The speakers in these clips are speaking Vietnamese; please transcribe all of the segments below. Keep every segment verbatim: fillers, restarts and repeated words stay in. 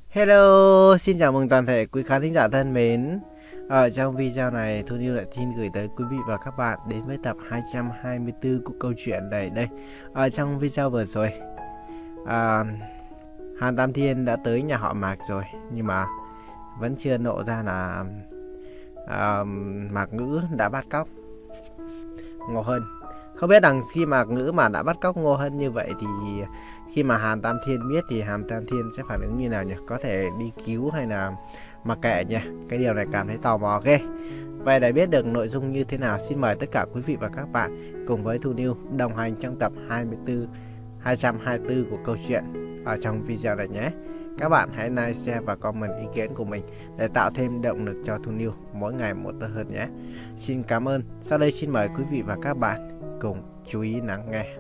Hello, xin chào mừng toàn thể quý khán thính giả thân mến. Ở trong video này, Thu Niu lại xin gửi tới quý vị và các bạn đến với tập hai trăm hai mươi tư của câu chuyện này đây. Ở trong video vừa rồi, à, Hàn Tam Thiên đã tới nhà họ Mạc rồi, nhưng mà vẫn chưa nộ ra là à, Mạc Ngữ đã bắt cóc Ngô Hân. Không biết rằng khi Mạc Ngữ mà đã bắt cóc Ngô Hân như vậy thì khi mà Hàn Tam Thiên biết thì Hàn Tam Thiên sẽ phản ứng như nào nhỉ? Có thể đi cứu hay là mặc kệ nhỉ? Cái điều này cảm thấy tò mò. Ok. Vậy để biết được nội dung như thế nào, xin mời tất cả quý vị và các bạn cùng với Thu Niu đồng hành trong tập hai mươi tư, hai trăm hai mươi tư của câu chuyện ở trong video này nhé. Các bạn hãy like, share và comment ý kiến của mình để tạo thêm động lực cho Thu Niu mỗi ngày một tốt hơn nhé. Xin cảm ơn. Sau đây xin mời quý vị và các bạn cùng chú ý lắng nghe.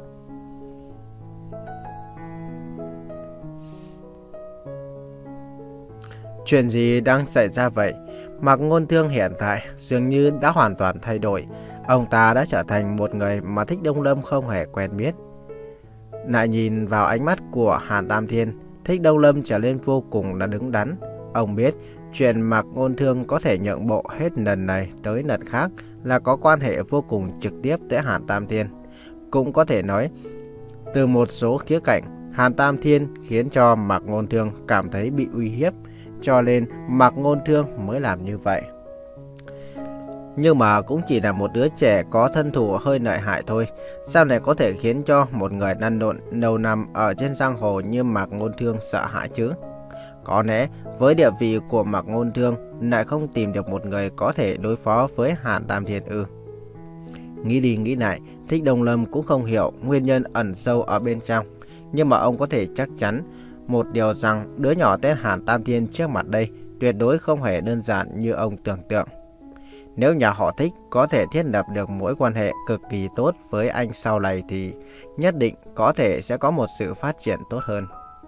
Chuyện gì đang xảy ra vậy? Mạc Ngôn Thương hiện tại dường như đã hoàn toàn thay đổi. Ông ta đã trở thành một người mà Thích Đông Lâm không hề quen biết. Lại nhìn vào ánh mắt của Hàn Tam Thiên, Thích Đông Lâm trở nên vô cùng là đứng đắn. Ông biết chuyện Mạc Ngôn Thương có thể nhượng bộ hết lần này tới lần khác là có quan hệ vô cùng trực tiếp tới Hàn Tam Thiên. Cũng có thể nói, từ một số khía cạnh, Hàn Tam Thiên khiến cho Mạc Ngôn Thương cảm thấy bị uy hiếp, cho nên Mạc Ngôn Thương mới làm như vậy. Nhưng mà cũng chỉ là một đứa trẻ có thân thủ hơi lợi hại thôi. Sao lại có thể khiến cho một người lăn lộn lâu năm ở trên giang hồ như Mạc Ngôn Thương sợ hãi chứ? Có lẽ với địa vị của Mạc Ngôn Thương lại không tìm được một người có thể đối phó với Hàn Tam Thiên ư? Nghĩ đi nghĩ lại, Thích Đông Lâm cũng không hiểu nguyên nhân ẩn sâu ở bên trong. Nhưng mà ông có thể chắc chắn một điều rằng đứa nhỏ tên Hàn Tam Thiên trước mặt đây tuyệt đối không hề đơn giản như ông tưởng tượng. Nếu nhà họ Thích có thể thiết lập được mối quan hệ cực kỳ tốt với anh sau này thì nhất định có thể sẽ có một sự phát triển tốt hơn.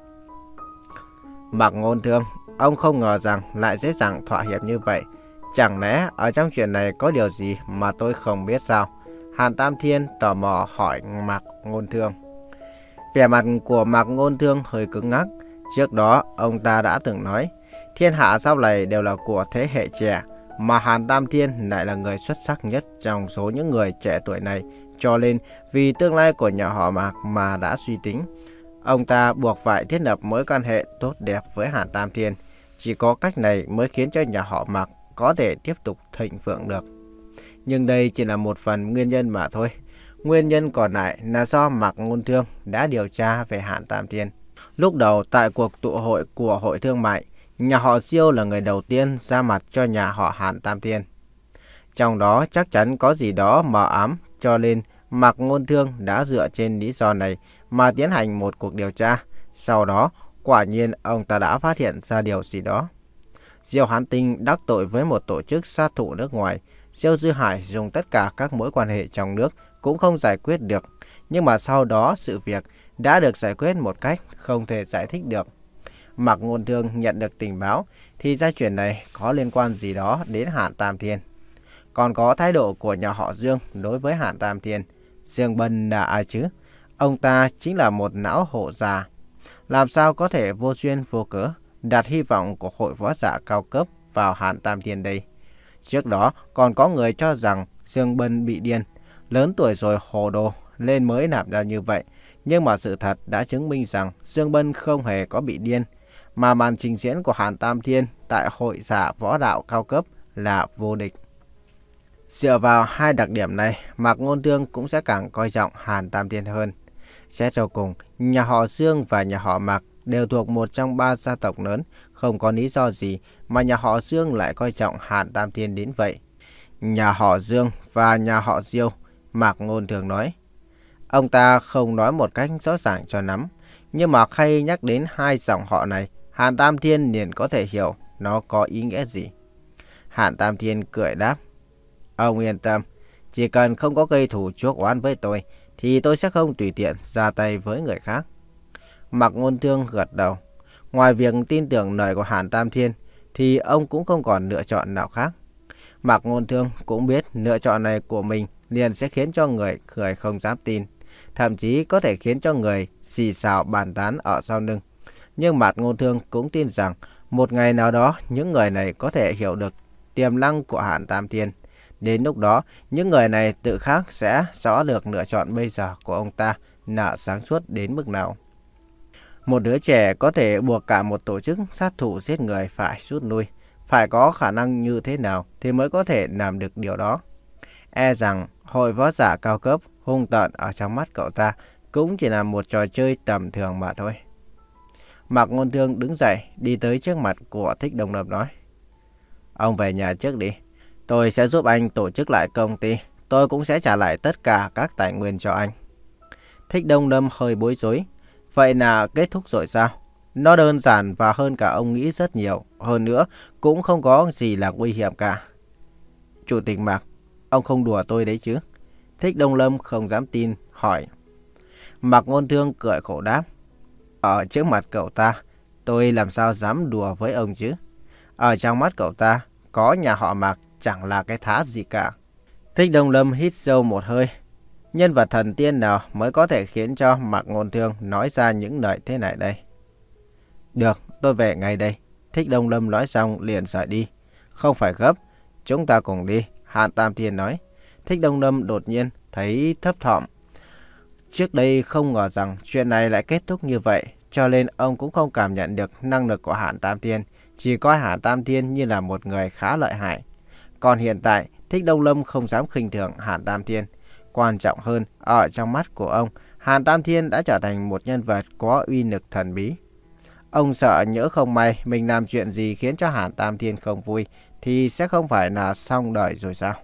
Mạc Ngôn Thương, ông không ngờ rằng lại dễ dàng thỏa hiệp như vậy. Chẳng lẽ ở trong chuyện này có điều gì mà tôi không biết sao? Hàn Tam Thiên tò mò hỏi Mạc Ngôn Thương. Vẻ mặt của Mạc Ngôn Thương hơi cứng ngắc. Trước đó ông ta đã từng nói, thiên hạ sau này đều là của thế hệ trẻ, mà Hàn Tam Thiên lại là người xuất sắc nhất trong số những người trẻ tuổi này. Cho nên vì tương lai của nhà họ Mạc mà đã suy tính, ông ta buộc phải thiết lập mối quan hệ tốt đẹp với Hàn Tam Thiên. Chỉ có cách này mới khiến cho nhà họ Mạc có thể tiếp tục thịnh vượng được. Nhưng đây chỉ là một phần nguyên nhân mà thôi. Nguyên nhân còn lại là do Mạc Ngôn Thương đã điều tra về Hàn Tam Thiên. Lúc đầu tại cuộc tụ hội của hội thương mại, nhà họ Diêu là người đầu tiên ra mặt cho nhà họ Hàn Tam Thiên. Trong đó chắc chắn có gì đó mờ ám, cho nên Mạc Ngôn Thương đã dựa trên lý do này mà tiến hành một cuộc điều tra. Sau đó, quả nhiên ông ta đã phát hiện ra điều gì đó. Diêu Hán Tinh đắc tội với một tổ chức sát thủ nước ngoài. Diêu Dư Hải dùng tất cả các mối quan hệ trong nước cũng không giải quyết được. Nhưng mà sau đó sự việc đã được giải quyết một cách không thể giải thích được. Mạc Ngôn Thương nhận được tình báo thì ra chuyện này có liên quan gì đó đến Hàn Tam Thiên. Còn có thái độ của nhà họ Dương đối với Hàn Tam Thiên. Dương Bân là ai chứ? Ông ta chính là một não hộ già. Làm sao có thể vô duyên vô cớ đặt hy vọng của hội võ giả cao cấp vào Hàn Tam Thiên đây? Trước đó còn có người cho rằng Dương Bân bị điên, lớn tuổi rồi hồ đồ nên mới làm ra như vậy. Nhưng mà sự thật đã chứng minh rằng Dương Bân không hề có bị điên, mà màn trình diễn của Hàn Tam Thiên tại hội giả võ đạo cao cấp là vô địch. Dựa vào hai đặc điểm này, Mạc Ngôn Thương cũng sẽ càng coi trọng Hàn Tam Thiên hơn. Xét cho cùng, nhà họ Dương và nhà họ Mạc đều thuộc một trong ba gia tộc lớn, không có lý do gì mà nhà họ Dương lại coi trọng Hàn Tam Thiên đến vậy. Nhà họ Dương và nhà họ Diêu, Mạc Ngôn Thương nói. Ông ta không nói một cách rõ ràng cho lắm, nhưng mà khi nhắc đến hai dòng họ này, Hàn Tam Thiên liền có thể hiểu nó có ý nghĩa gì. Hàn Tam Thiên cười đáp. Ông yên tâm, chỉ cần không có gây thù chuốc oán với tôi, thì tôi sẽ không tùy tiện ra tay với người khác. Mạc Ngôn Thương gật đầu. Ngoài việc tin tưởng lời của Hàn Tam Thiên, thì ông cũng không còn lựa chọn nào khác. Mạc Ngôn Thương cũng biết lựa chọn này của mình liền sẽ khiến cho người người không dám tin, thậm chí có thể khiến cho người xì xào bàn tán ở sau lưng. Nhưng Mạc Ngôn Thương cũng tin rằng một ngày nào đó những người này có thể hiểu được tiềm năng của Hàn Tam Thiên. Đến lúc đó, những người này tự khắc sẽ rõ được lựa chọn bây giờ của ông ta là sáng suốt đến mức nào. Một đứa trẻ có thể buộc cả một tổ chức sát thủ giết người phải rút lui. Phải có khả năng như thế nào thì mới có thể làm được điều đó. E rằng hội võ giả cao cấp hung tợn ở trong mắt cậu ta cũng chỉ là một trò chơi tầm thường mà thôi. Mạc Ngôn Thương đứng dậy đi tới trước mặt của Thích Đông Lâm nói: Ông về nhà trước đi. Tôi sẽ giúp anh tổ chức lại công ty. Tôi cũng sẽ trả lại tất cả các tài nguyên cho anh. Thích Đông Lâm hơi bối rối. Vậy là kết thúc rồi sao? Nó đơn giản và hơn cả ông nghĩ rất nhiều. Hơn nữa, cũng không có gì là nguy hiểm cả. Chủ tịch Mạc, ông không đùa tôi đấy chứ? Thích Đông Lâm không dám tin, hỏi. Mạc Ngôn Thương cười khổ đáp. Ở trước mặt cậu ta, tôi làm sao dám đùa với ông chứ? Ở trong mắt cậu ta, có nhà họ Mạc chẳng là cái thá gì cả. Thích Đông Lâm hít sâu một hơi. Nhân vật thần tiên nào mới có thể khiến cho Mạc Ngôn Thương nói ra những lời thế này đây? Được, tôi về ngay đây. Thích Đông Lâm nói xong liền rời đi. Không phải gấp, chúng ta cùng đi, Hàn Tam Thiên nói. Thích Đông Lâm đột nhiên thấy thấp thỏm. Trước đây không ngờ rằng chuyện này lại kết thúc như vậy, cho nên ông cũng không cảm nhận được năng lực của Hàn Tam Thiên, chỉ coi Hàn Tam Thiên như là một người khá lợi hại. Còn hiện tại, Thích Đông Lâm không dám khinh thường Hàn Tam Thiên. Quan trọng hơn, ở trong mắt của ông, Hàn Tam Thiên đã trở thành một nhân vật có uy lực thần bí. Ông sợ nhỡ không may mình làm chuyện gì khiến cho Hàn Tam Thiên không vui, thì sẽ không phải là xong đời rồi sao?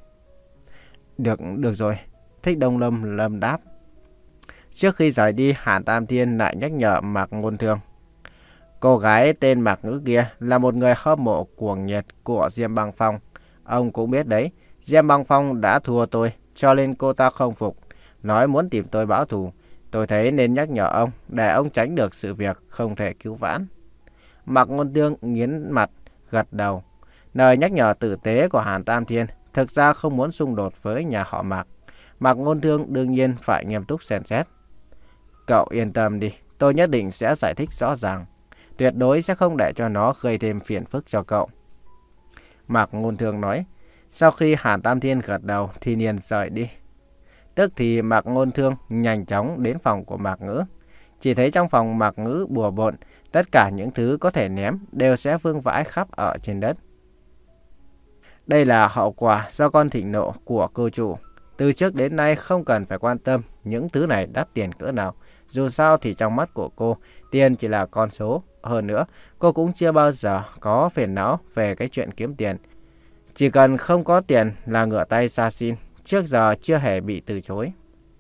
Được, được rồi. Thích Đông Lâm lâm đáp. Trước khi rời đi, Hàn Tam Thiên lại nhắc nhở Mạc Ngôn Thương. Cô gái tên Mạc Ngữ kia là một người hâm mộ cuồng nhiệt của Diêm Băng Phong. Ông cũng biết đấy, Diêm Băng Phong đã thua tôi, cho nên cô ta không phục, nói muốn tìm tôi báo thù. Tôi thấy nên nhắc nhở ông, để ông tránh được sự việc không thể cứu vãn. Mạc Ngôn Thương nghiến mặt, gật đầu. Lời nhắc nhở tử tế của Hàn Tam Thiên thực ra không muốn xung đột với nhà họ Mạc. Mạc Ngôn Thương đương nhiên phải nghiêm túc xem xét. Cậu yên tâm đi, tôi nhất định sẽ giải thích rõ ràng. Tuyệt đối sẽ không để cho nó gây thêm phiền phức cho cậu. Mạc Ngôn Thương nói. Sau khi Hàn Tam Thiên gật đầu thì liền rời đi. Tức thì Mạc Ngôn Thương nhanh chóng đến phòng của Mạc Ngữ. Chỉ thấy trong phòng Mạc Ngữ bừa bộn, tất cả những thứ có thể ném đều sẽ vương vãi khắp ở trên đất. Đây là hậu quả do con thịnh nộ của cô chủ. Từ trước đến nay không cần phải quan tâm những thứ này đắt tiền cỡ nào. Dù sao thì trong mắt của cô, tiền chỉ là con số. Hơn nữa, cô cũng chưa bao giờ có phiền não về cái chuyện kiếm tiền. Chỉ cần không có tiền là ngửa tay ra xin, trước giờ chưa hề bị từ chối.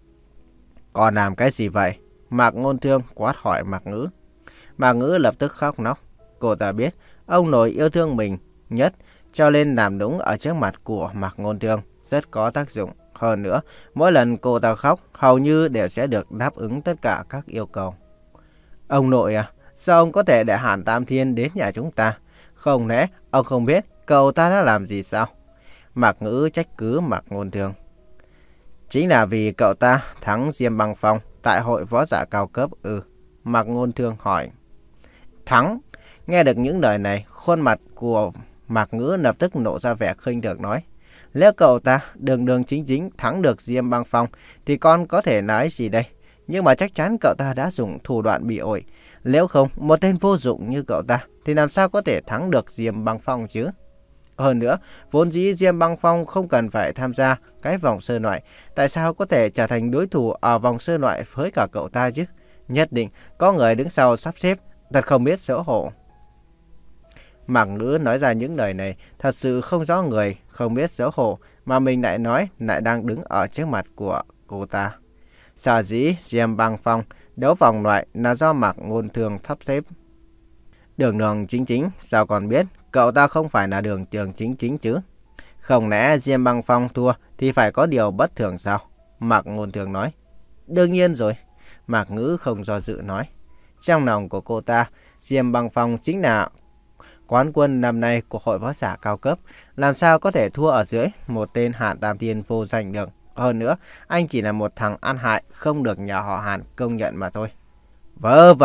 Còn làm cái gì vậy? Mạc Ngôn Thương quát hỏi Mạc Ngữ. Mạc Ngữ lập tức khóc nóc. Cô ta biết ông nội yêu thương mình nhất, cho nên làm đúng ở trước mặt của Mạc Ngôn Thương rất có tác dụng. Hơn nữa, mỗi lần cô ta khóc, hầu như đều sẽ được đáp ứng tất cả các yêu cầu. Ông nội à, sao ông có thể để Hàn Tam Thiên đến nhà chúng ta? Không lẽ ông không biết cậu ta đã làm gì sao? Mạc Ngữ trách cứ Mạc Ngôn Thương. Chính là vì cậu ta thắng Diêm Băng Phong tại hội võ giả cao cấp ư? Ừ. Mạc Ngôn Thương hỏi. Thắng? Nghe được những lời này, khuôn mặt của Mạc Ngữ lập tức nộ ra vẻ khinh thường nói. Nếu cậu ta đường đường chính chính thắng được Diêm Băng Phong thì con có thể nói gì đây? Nhưng mà chắc chắn cậu ta đã dùng thủ đoạn bị ổi. Nếu không, một tên vô dụng như cậu ta thì làm sao có thể thắng được Diêm Băng Phong chứ? Hơn nữa, vốn dĩ Diêm Băng Phong không cần phải tham gia cái vòng sơ loại. Tại sao có thể trở thành đối thủ ở vòng sơ loại với cả cậu ta chứ? Nhất định có người đứng sau sắp xếp, thật không biết xấu hổ. Mạc Ngữ nói ra những lời này thật sự không rõ người, không biết xấu hổ, mà mình lại nói lại đang đứng ở trước mặt của cô ta. Sở dĩ Diêm Băng Phong đấu vòng loại là do Mạc Ngôn Thương sắp xếp. Đường đường chính chính, sao còn biết cậu ta không phải là đường trường chính chính chứ? Không lẽ Diêm Băng Phong thua thì phải có điều bất thường sao? Mạc Ngôn Thương nói. Đương nhiên rồi. Mạc Ngữ không do dự nói. Trong lòng của cô ta, Diêm Băng Phong chính là quán quân năm nay của hội võ giả cao cấp. Làm sao có thể thua ở dưới một tên Hàn Tam Thiên vô danh được? Hơn nữa, anh chỉ là một thằng ăn hại không được nhà họ Hàn công nhận mà thôi. Vớ vẩn,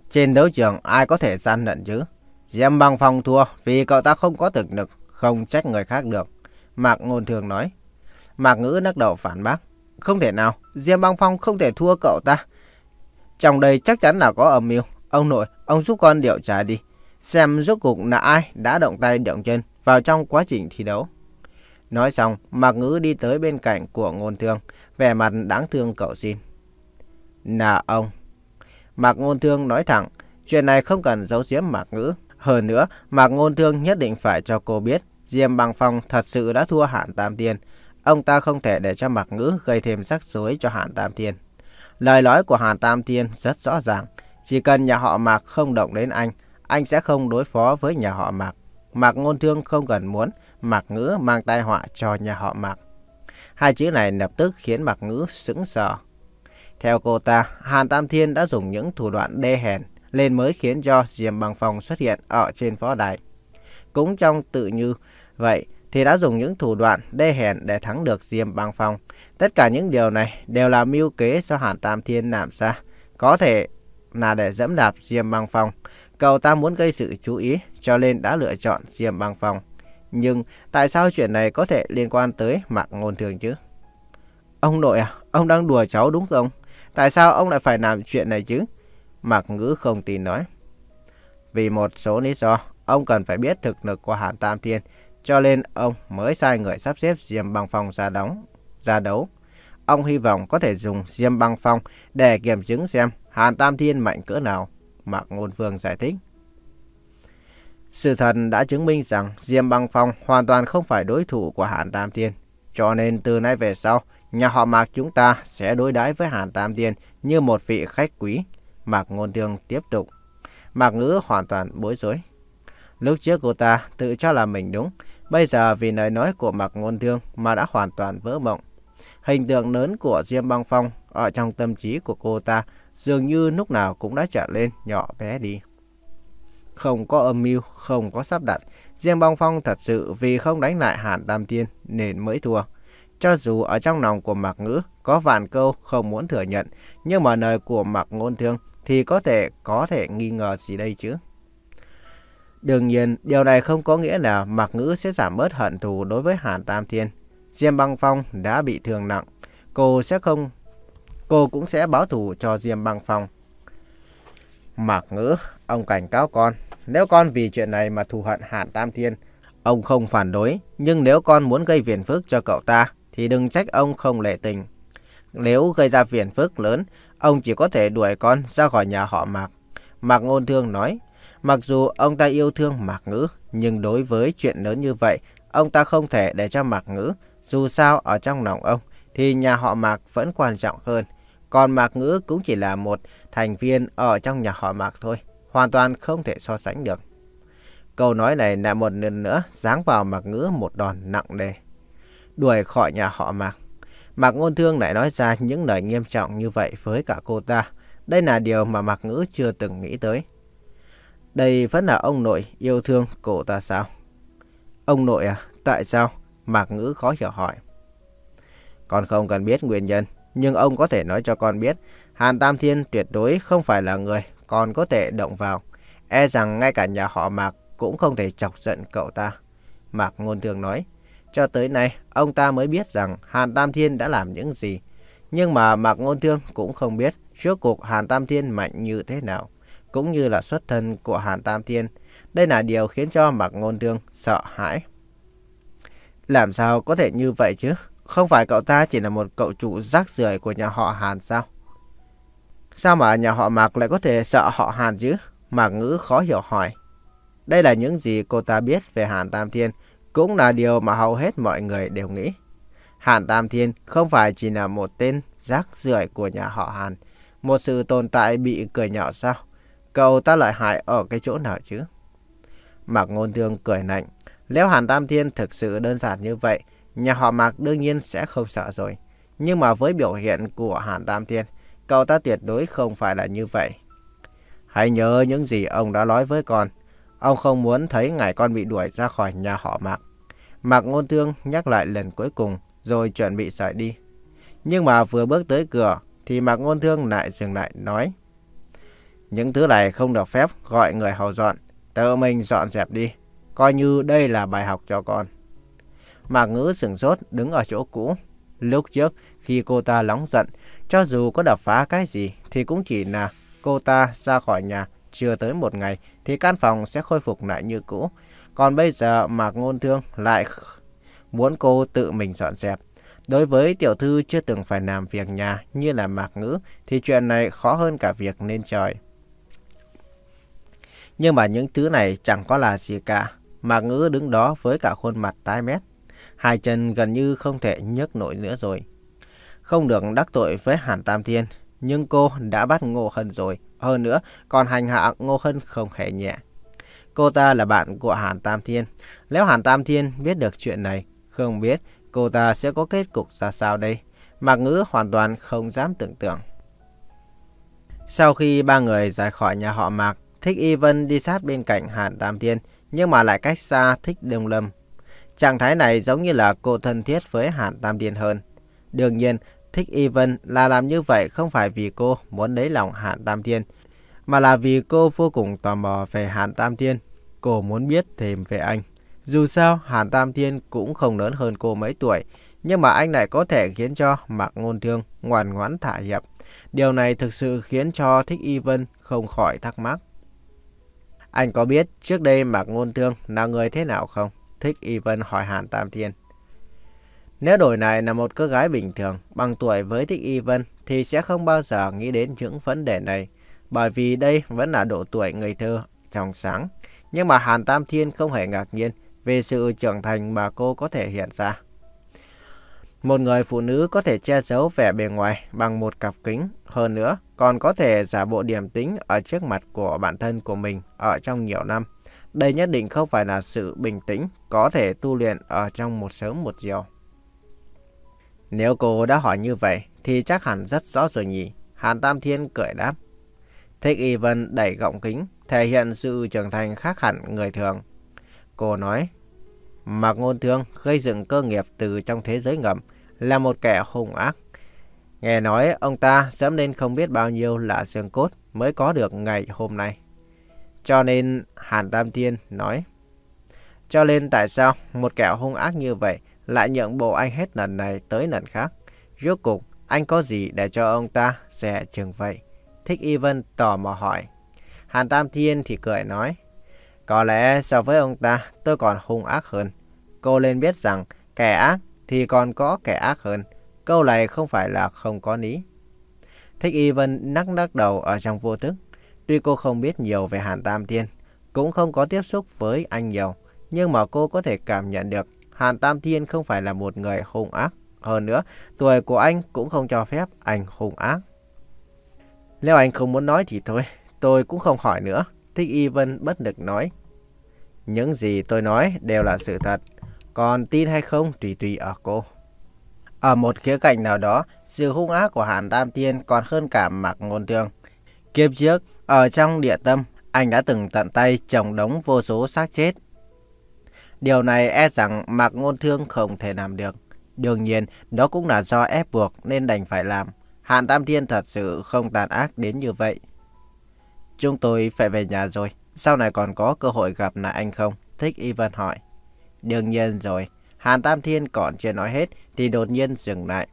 Trên đấu trường ai có thể gian lận chứ? Diêm Băng Phong thua vì cậu ta không có thực lực, không trách người khác được. Mạc Ngôn Thương nói. Mạc Ngữ lắc đầu phản bác. Không thể nào, Diêm Băng Phong không thể thua cậu ta. Trong đây chắc chắn là có âm mưu. Ông nội, ông giúp con điều tra đi. Xem rốt cuộc là ai đã động tay động chân vào trong quá trình thi đấu. Nói xong, Mạc Ngữ đi tới bên cạnh của Ngôn Thương, vẻ mặt đáng thương cầu xin. Là ông. Mạc Ngôn Thương nói thẳng, chuyện này không cần giấu giếm Mạc Ngữ. Hơn nữa, Mạc Ngôn Thương nhất định phải cho cô biết Diêm Băng Phong thật sự đã thua Hàn Tam Thiên. Ông ta không thể để cho Mạc Ngữ gây thêm rắc rối cho Hàn Tam Thiên. Lời nói của Hàn Tam Thiên rất rõ ràng. Chỉ cần nhà họ Mạc không động đến anh, anh sẽ không đối phó với nhà họ Mạc. Mạc Ngôn Thương không cần muốn Mạc Ngữ mang tai họa cho nhà họ Mạc. Hai chữ này lập tức khiến Mạc Ngữ sững sờ. Theo cô ta, Hàn Tam Thiên đã dùng những thủ đoạn đê hèn lên mới khiến cho Diêm Băng Phong xuất hiện ở trên phó đài. Cũng trong tự như vậy thì đã dùng những thủ đoạn đê hèn để thắng được Diêm Băng Phong. Tất cả những điều này đều là mưu kế do Hàn Tam Thiên làm ra. Có thể là để dẫm đạp Diêm Băng Phong. Cậu ta muốn gây sự chú ý cho nên đã lựa chọn Diêm Băng Phong. Nhưng tại sao chuyện này có thể liên quan tới Mạc Ngôn Thương chứ? Ông nội à, ông đang đùa cháu đúng không? Tại sao ông lại phải làm chuyện này chứ? Mạc Ngữ không tin nói. Vì một số lý do, ông cần phải biết thực lực của Hàn Tam Thiên, cho nên ông mới sai người sắp xếp Diêm Băng Phong ra đóng, ra đấu. Ông hy vọng có thể dùng Diêm Băng Phong để kiểm chứng xem Hàn Tam Thiên mạnh cỡ nào. Mạc Ngôn Phương giải thích. Sự thật đã chứng minh rằng Diêm Băng Phong hoàn toàn không phải đối thủ của Hàn Tam Thiên. Cho nên từ nay về sau, nhà họ Mạc chúng ta sẽ đối đãi với Hàn Tam Thiên như một vị khách quý. Mạc Ngôn Thương tiếp tục. Mạc Ngữ hoàn toàn bối rối. Lúc trước cô ta tự cho là mình đúng, bây giờ vì lời nói của Mạc Ngôn Thương mà đã hoàn toàn vỡ mộng. Hình tượng lớn của Diêm Băng Phong ở trong tâm trí của cô ta dường như lúc nào cũng đã trở lên nhỏ bé đi. Không có âm mưu, không có sắp đặt, Diêm Băng Phong thật sự vì không đánh lại Hàn Tam Thiên nên mới thua. Cho dù ở trong lòng của Mạc Ngữ có vạn câu không muốn thừa nhận, nhưng mà lời của Mạc Ngôn Thương thì có thể có thể nghi ngờ gì đây chứ? Đương nhiên, điều này không có nghĩa là Mạc Ngữ sẽ giảm bớt hận thù đối với Hàn Tam Thiên. Diêm Băng Phong đã bị thương nặng, cô sẽ không, cô cũng sẽ báo thù cho Diêm Băng Phong. Mạc Ngữ, ông cảnh cáo con, nếu con vì chuyện này mà thù hận Hàn Tam Thiên, ông không phản đối, nhưng nếu con muốn gây phiền phức cho cậu ta, thì đừng trách ông không lệ tình. Nếu gây ra phiền phức lớn, ông chỉ có thể đuổi con ra khỏi nhà họ Mạc. Mạc Ngôn Thương nói, mặc dù ông ta yêu thương Mạc Ngữ, nhưng đối với chuyện lớn như vậy, ông ta không thể để cho Mạc Ngữ. Dù sao ở trong lòng ông, thì nhà họ Mạc vẫn quan trọng hơn. Còn Mạc Ngữ cũng chỉ là một thành viên ở trong nhà họ Mạc thôi, hoàn toàn không thể so sánh được. Câu nói này lại một lần nữa giáng vào Mạc Ngữ một đòn nặng nề. Đuổi khỏi nhà họ Mạc. Mạc Ngôn Thương lại nói ra những lời nghiêm trọng như vậy với cả cô ta. Đây là điều mà Mạc Ngữ chưa từng nghĩ tới. Đây vẫn là ông nội yêu thương cô ta sao? Ông nội à? Tại sao? Mạc Ngữ khó hiểu hỏi. Con không cần biết nguyên nhân, nhưng ông có thể nói cho con biết Hàn Tam Thiên tuyệt đối không phải là người con có thể động vào. E rằng ngay cả nhà họ Mạc cũng không thể chọc giận cậu ta. Mạc Ngôn Thương nói. Cho tới nay, ông ta mới biết rằng Hàn Tam Thiên đã làm những gì. Nhưng mà Mạc Ngôn Thương cũng không biết rốt cuộc Hàn Tam Thiên mạnh như thế nào, cũng như là xuất thân của Hàn Tam Thiên. Đây là điều khiến cho Mạc Ngôn Thương sợ hãi. Làm sao có thể như vậy chứ? Không phải cậu ta chỉ là một cậu chủ rác rưởi của nhà họ Hàn sao? Sao mà nhà họ Mạc lại có thể sợ họ Hàn chứ? Mạc Ngữ khó hiểu hỏi. Đây là những gì cô ta biết về Hàn Tam Thiên, cũng là điều mà hầu hết mọi người đều nghĩ. Hàn Tam Thiên không phải chỉ là một tên rác rưởi của nhà họ Hàn, một sự tồn tại bị cười nhạo sao? Cậu ta lợi hại ở cái chỗ nào chứ? Mạc Ngôn Thương cười lạnh. Nếu Hàn Tam Thiên thực sự đơn giản như vậy, nhà họ Mạc đương nhiên sẽ không sợ rồi. Nhưng mà với biểu hiện của Hàn Tam Thiên, cậu ta tuyệt đối không phải là như vậy. Hãy nhớ những gì ông đã nói với con. Ông không muốn thấy ngày con bị đuổi ra khỏi nhà họ Mạc. Mạc Ngôn Thương nhắc lại lần cuối cùng rồi chuẩn bị rời đi. Nhưng mà vừa bước tới cửa thì Mạc Ngôn Thương lại dừng lại nói. Những thứ này không được phép gọi người hầu dọn, tự mình dọn dẹp đi, coi như đây là bài học cho con. Mạc Ngữ sửng sốt đứng ở chỗ cũ. Lúc trước khi cô ta nóng giận, cho dù có đập phá cái gì thì cũng chỉ là cô ta ra khỏi nhà chưa tới một ngày thì căn phòng sẽ khôi phục lại như cũ. Còn bây giờ Mạc Ngôn Thương lại muốn cô tự mình dọn dẹp. Đối với tiểu thư chưa từng phải làm việc nhà như là Mạc Ngữ thì chuyện này khó hơn cả việc lên trời. Nhưng mà những thứ này chẳng có là gì cả. Mạc Ngữ đứng đó với cả khuôn mặt tái mét. Hai chân gần như không thể nhấc nổi nữa rồi. Không được đắc tội với Hàn Tam Thiên, nhưng cô đã bắt Ngô Hân rồi. Hơn nữa, còn hành hạ Ngô Hân không hề nhẹ. Cô ta là bạn của Hàn Tam Thiên. Nếu Hàn Tam Thiên biết được chuyện này, không biết cô ta sẽ có kết cục ra sao đây. Mạc Ngữ hoàn toàn không dám tưởng tượng. Sau khi ba người rời khỏi nhà họ Mạc, Thích Y Vân đi sát bên cạnh Hàn Tam Thiên, nhưng mà lại cách xa Thích Đông Lâm. Trạng thái này giống như là cô thân thiết với Hàn Tam Thiên hơn. Đương nhiên, Thích Y Vân là làm như vậy không phải vì cô muốn lấy lòng Hàn Tam Thiên, mà là vì cô vô cùng tò mò về Hàn Tam Thiên. Cô muốn biết thêm về anh. Dù sao, Hàn Tam Thiên cũng không lớn hơn cô mấy tuổi, nhưng mà anh lại có thể khiến cho Mạc Ngôn Thương ngoan ngoãn thả hiệp. Điều này thực sự khiến cho Thích Y Vân không khỏi thắc mắc. Anh có biết trước đây Mạc Ngôn Thương là người thế nào không? Thích Y Vân hỏi Hàn Tam Thiên. Nếu đổi này là một cô gái bình thường bằng tuổi với Thích Y Vân thì sẽ không bao giờ nghĩ đến những vấn đề này, bởi vì đây vẫn là độ tuổi ngây thơ, trong sáng. Nhưng mà Hàn Tam Thiên không hề ngạc nhiên về sự trưởng thành mà cô có thể hiện ra. Một người phụ nữ có thể che giấu vẻ bề ngoài bằng một cặp kính, hơn nữa còn có thể giả bộ điềm tĩnh ở trước mặt của bản thân của mình ở trong nhiều năm. Đây nhất định không phải là sự bình tĩnh có thể tu luyện ở trong một sớm một chiều. Nếu cô đã hỏi như vậy thì chắc hẳn rất rõ rồi nhỉ? Hàn Tam Thiên cười đáp. Thích Y Vân đẩy gọng kính, thể hiện sự trưởng thành khác hẳn người thường. Cô nói, Mạc Ngôn Thương gây dựng cơ nghiệp từ trong thế giới ngầm, là một kẻ hung ác. Nghe nói ông ta dẫm lên không biết bao nhiêu là xương cốt mới có được ngày hôm nay. Cho nên, Hàn Tam Thiên nói, cho nên tại sao một kẻ hung ác như vậy lại nhượng bộ anh hết lần này tới lần khác? Rốt cuộc, anh có gì để cho ông ta dè chừng vậy? Thích Y Vân tò mò hỏi. Hàn Tam Thiên thì cười nói, có lẽ so với ông ta tôi còn hung ác hơn. Cô nên biết rằng kẻ ác thì còn có kẻ ác hơn. Câu này không phải là không có lý. Thích Y Vân nắc nắc đầu ở trong vô thức. Tuy cô không biết nhiều về Hàn Tam Thiên, cũng không có tiếp xúc với anh nhiều, nhưng mà cô có thể cảm nhận được Hàn Tam Thiên không phải là một người hung ác. Hơn nữa, tuổi của anh cũng không cho phép anh hung ác. Nếu anh không muốn nói thì thôi, tôi cũng không hỏi nữa. Thích Y Vân bất lực nói. Những gì tôi nói đều là sự thật, còn tin hay không tùy tùy ở cô. Ở một khía cạnh nào đó, sự hung ác của Hàn Tam Thiên còn hơn cả Mạc Ngôn Thương. Kiếp trước, ở trong địa tâm, anh đã từng tận tay chồng đống vô số xác chết. Điều này e rằng Mạc Ngôn Thương không thể làm được. Đương nhiên, đó cũng là do ép buộc nên đành phải làm. Hàn Tam Thiên thật sự không tàn ác đến như vậy. Chúng tôi phải về nhà rồi. Sau này còn có cơ hội gặp lại anh không? Thích Y Vân hỏi. Đương nhiên rồi. Hàn Tam Thiên còn chưa nói hết thì đột nhiên dừng lại.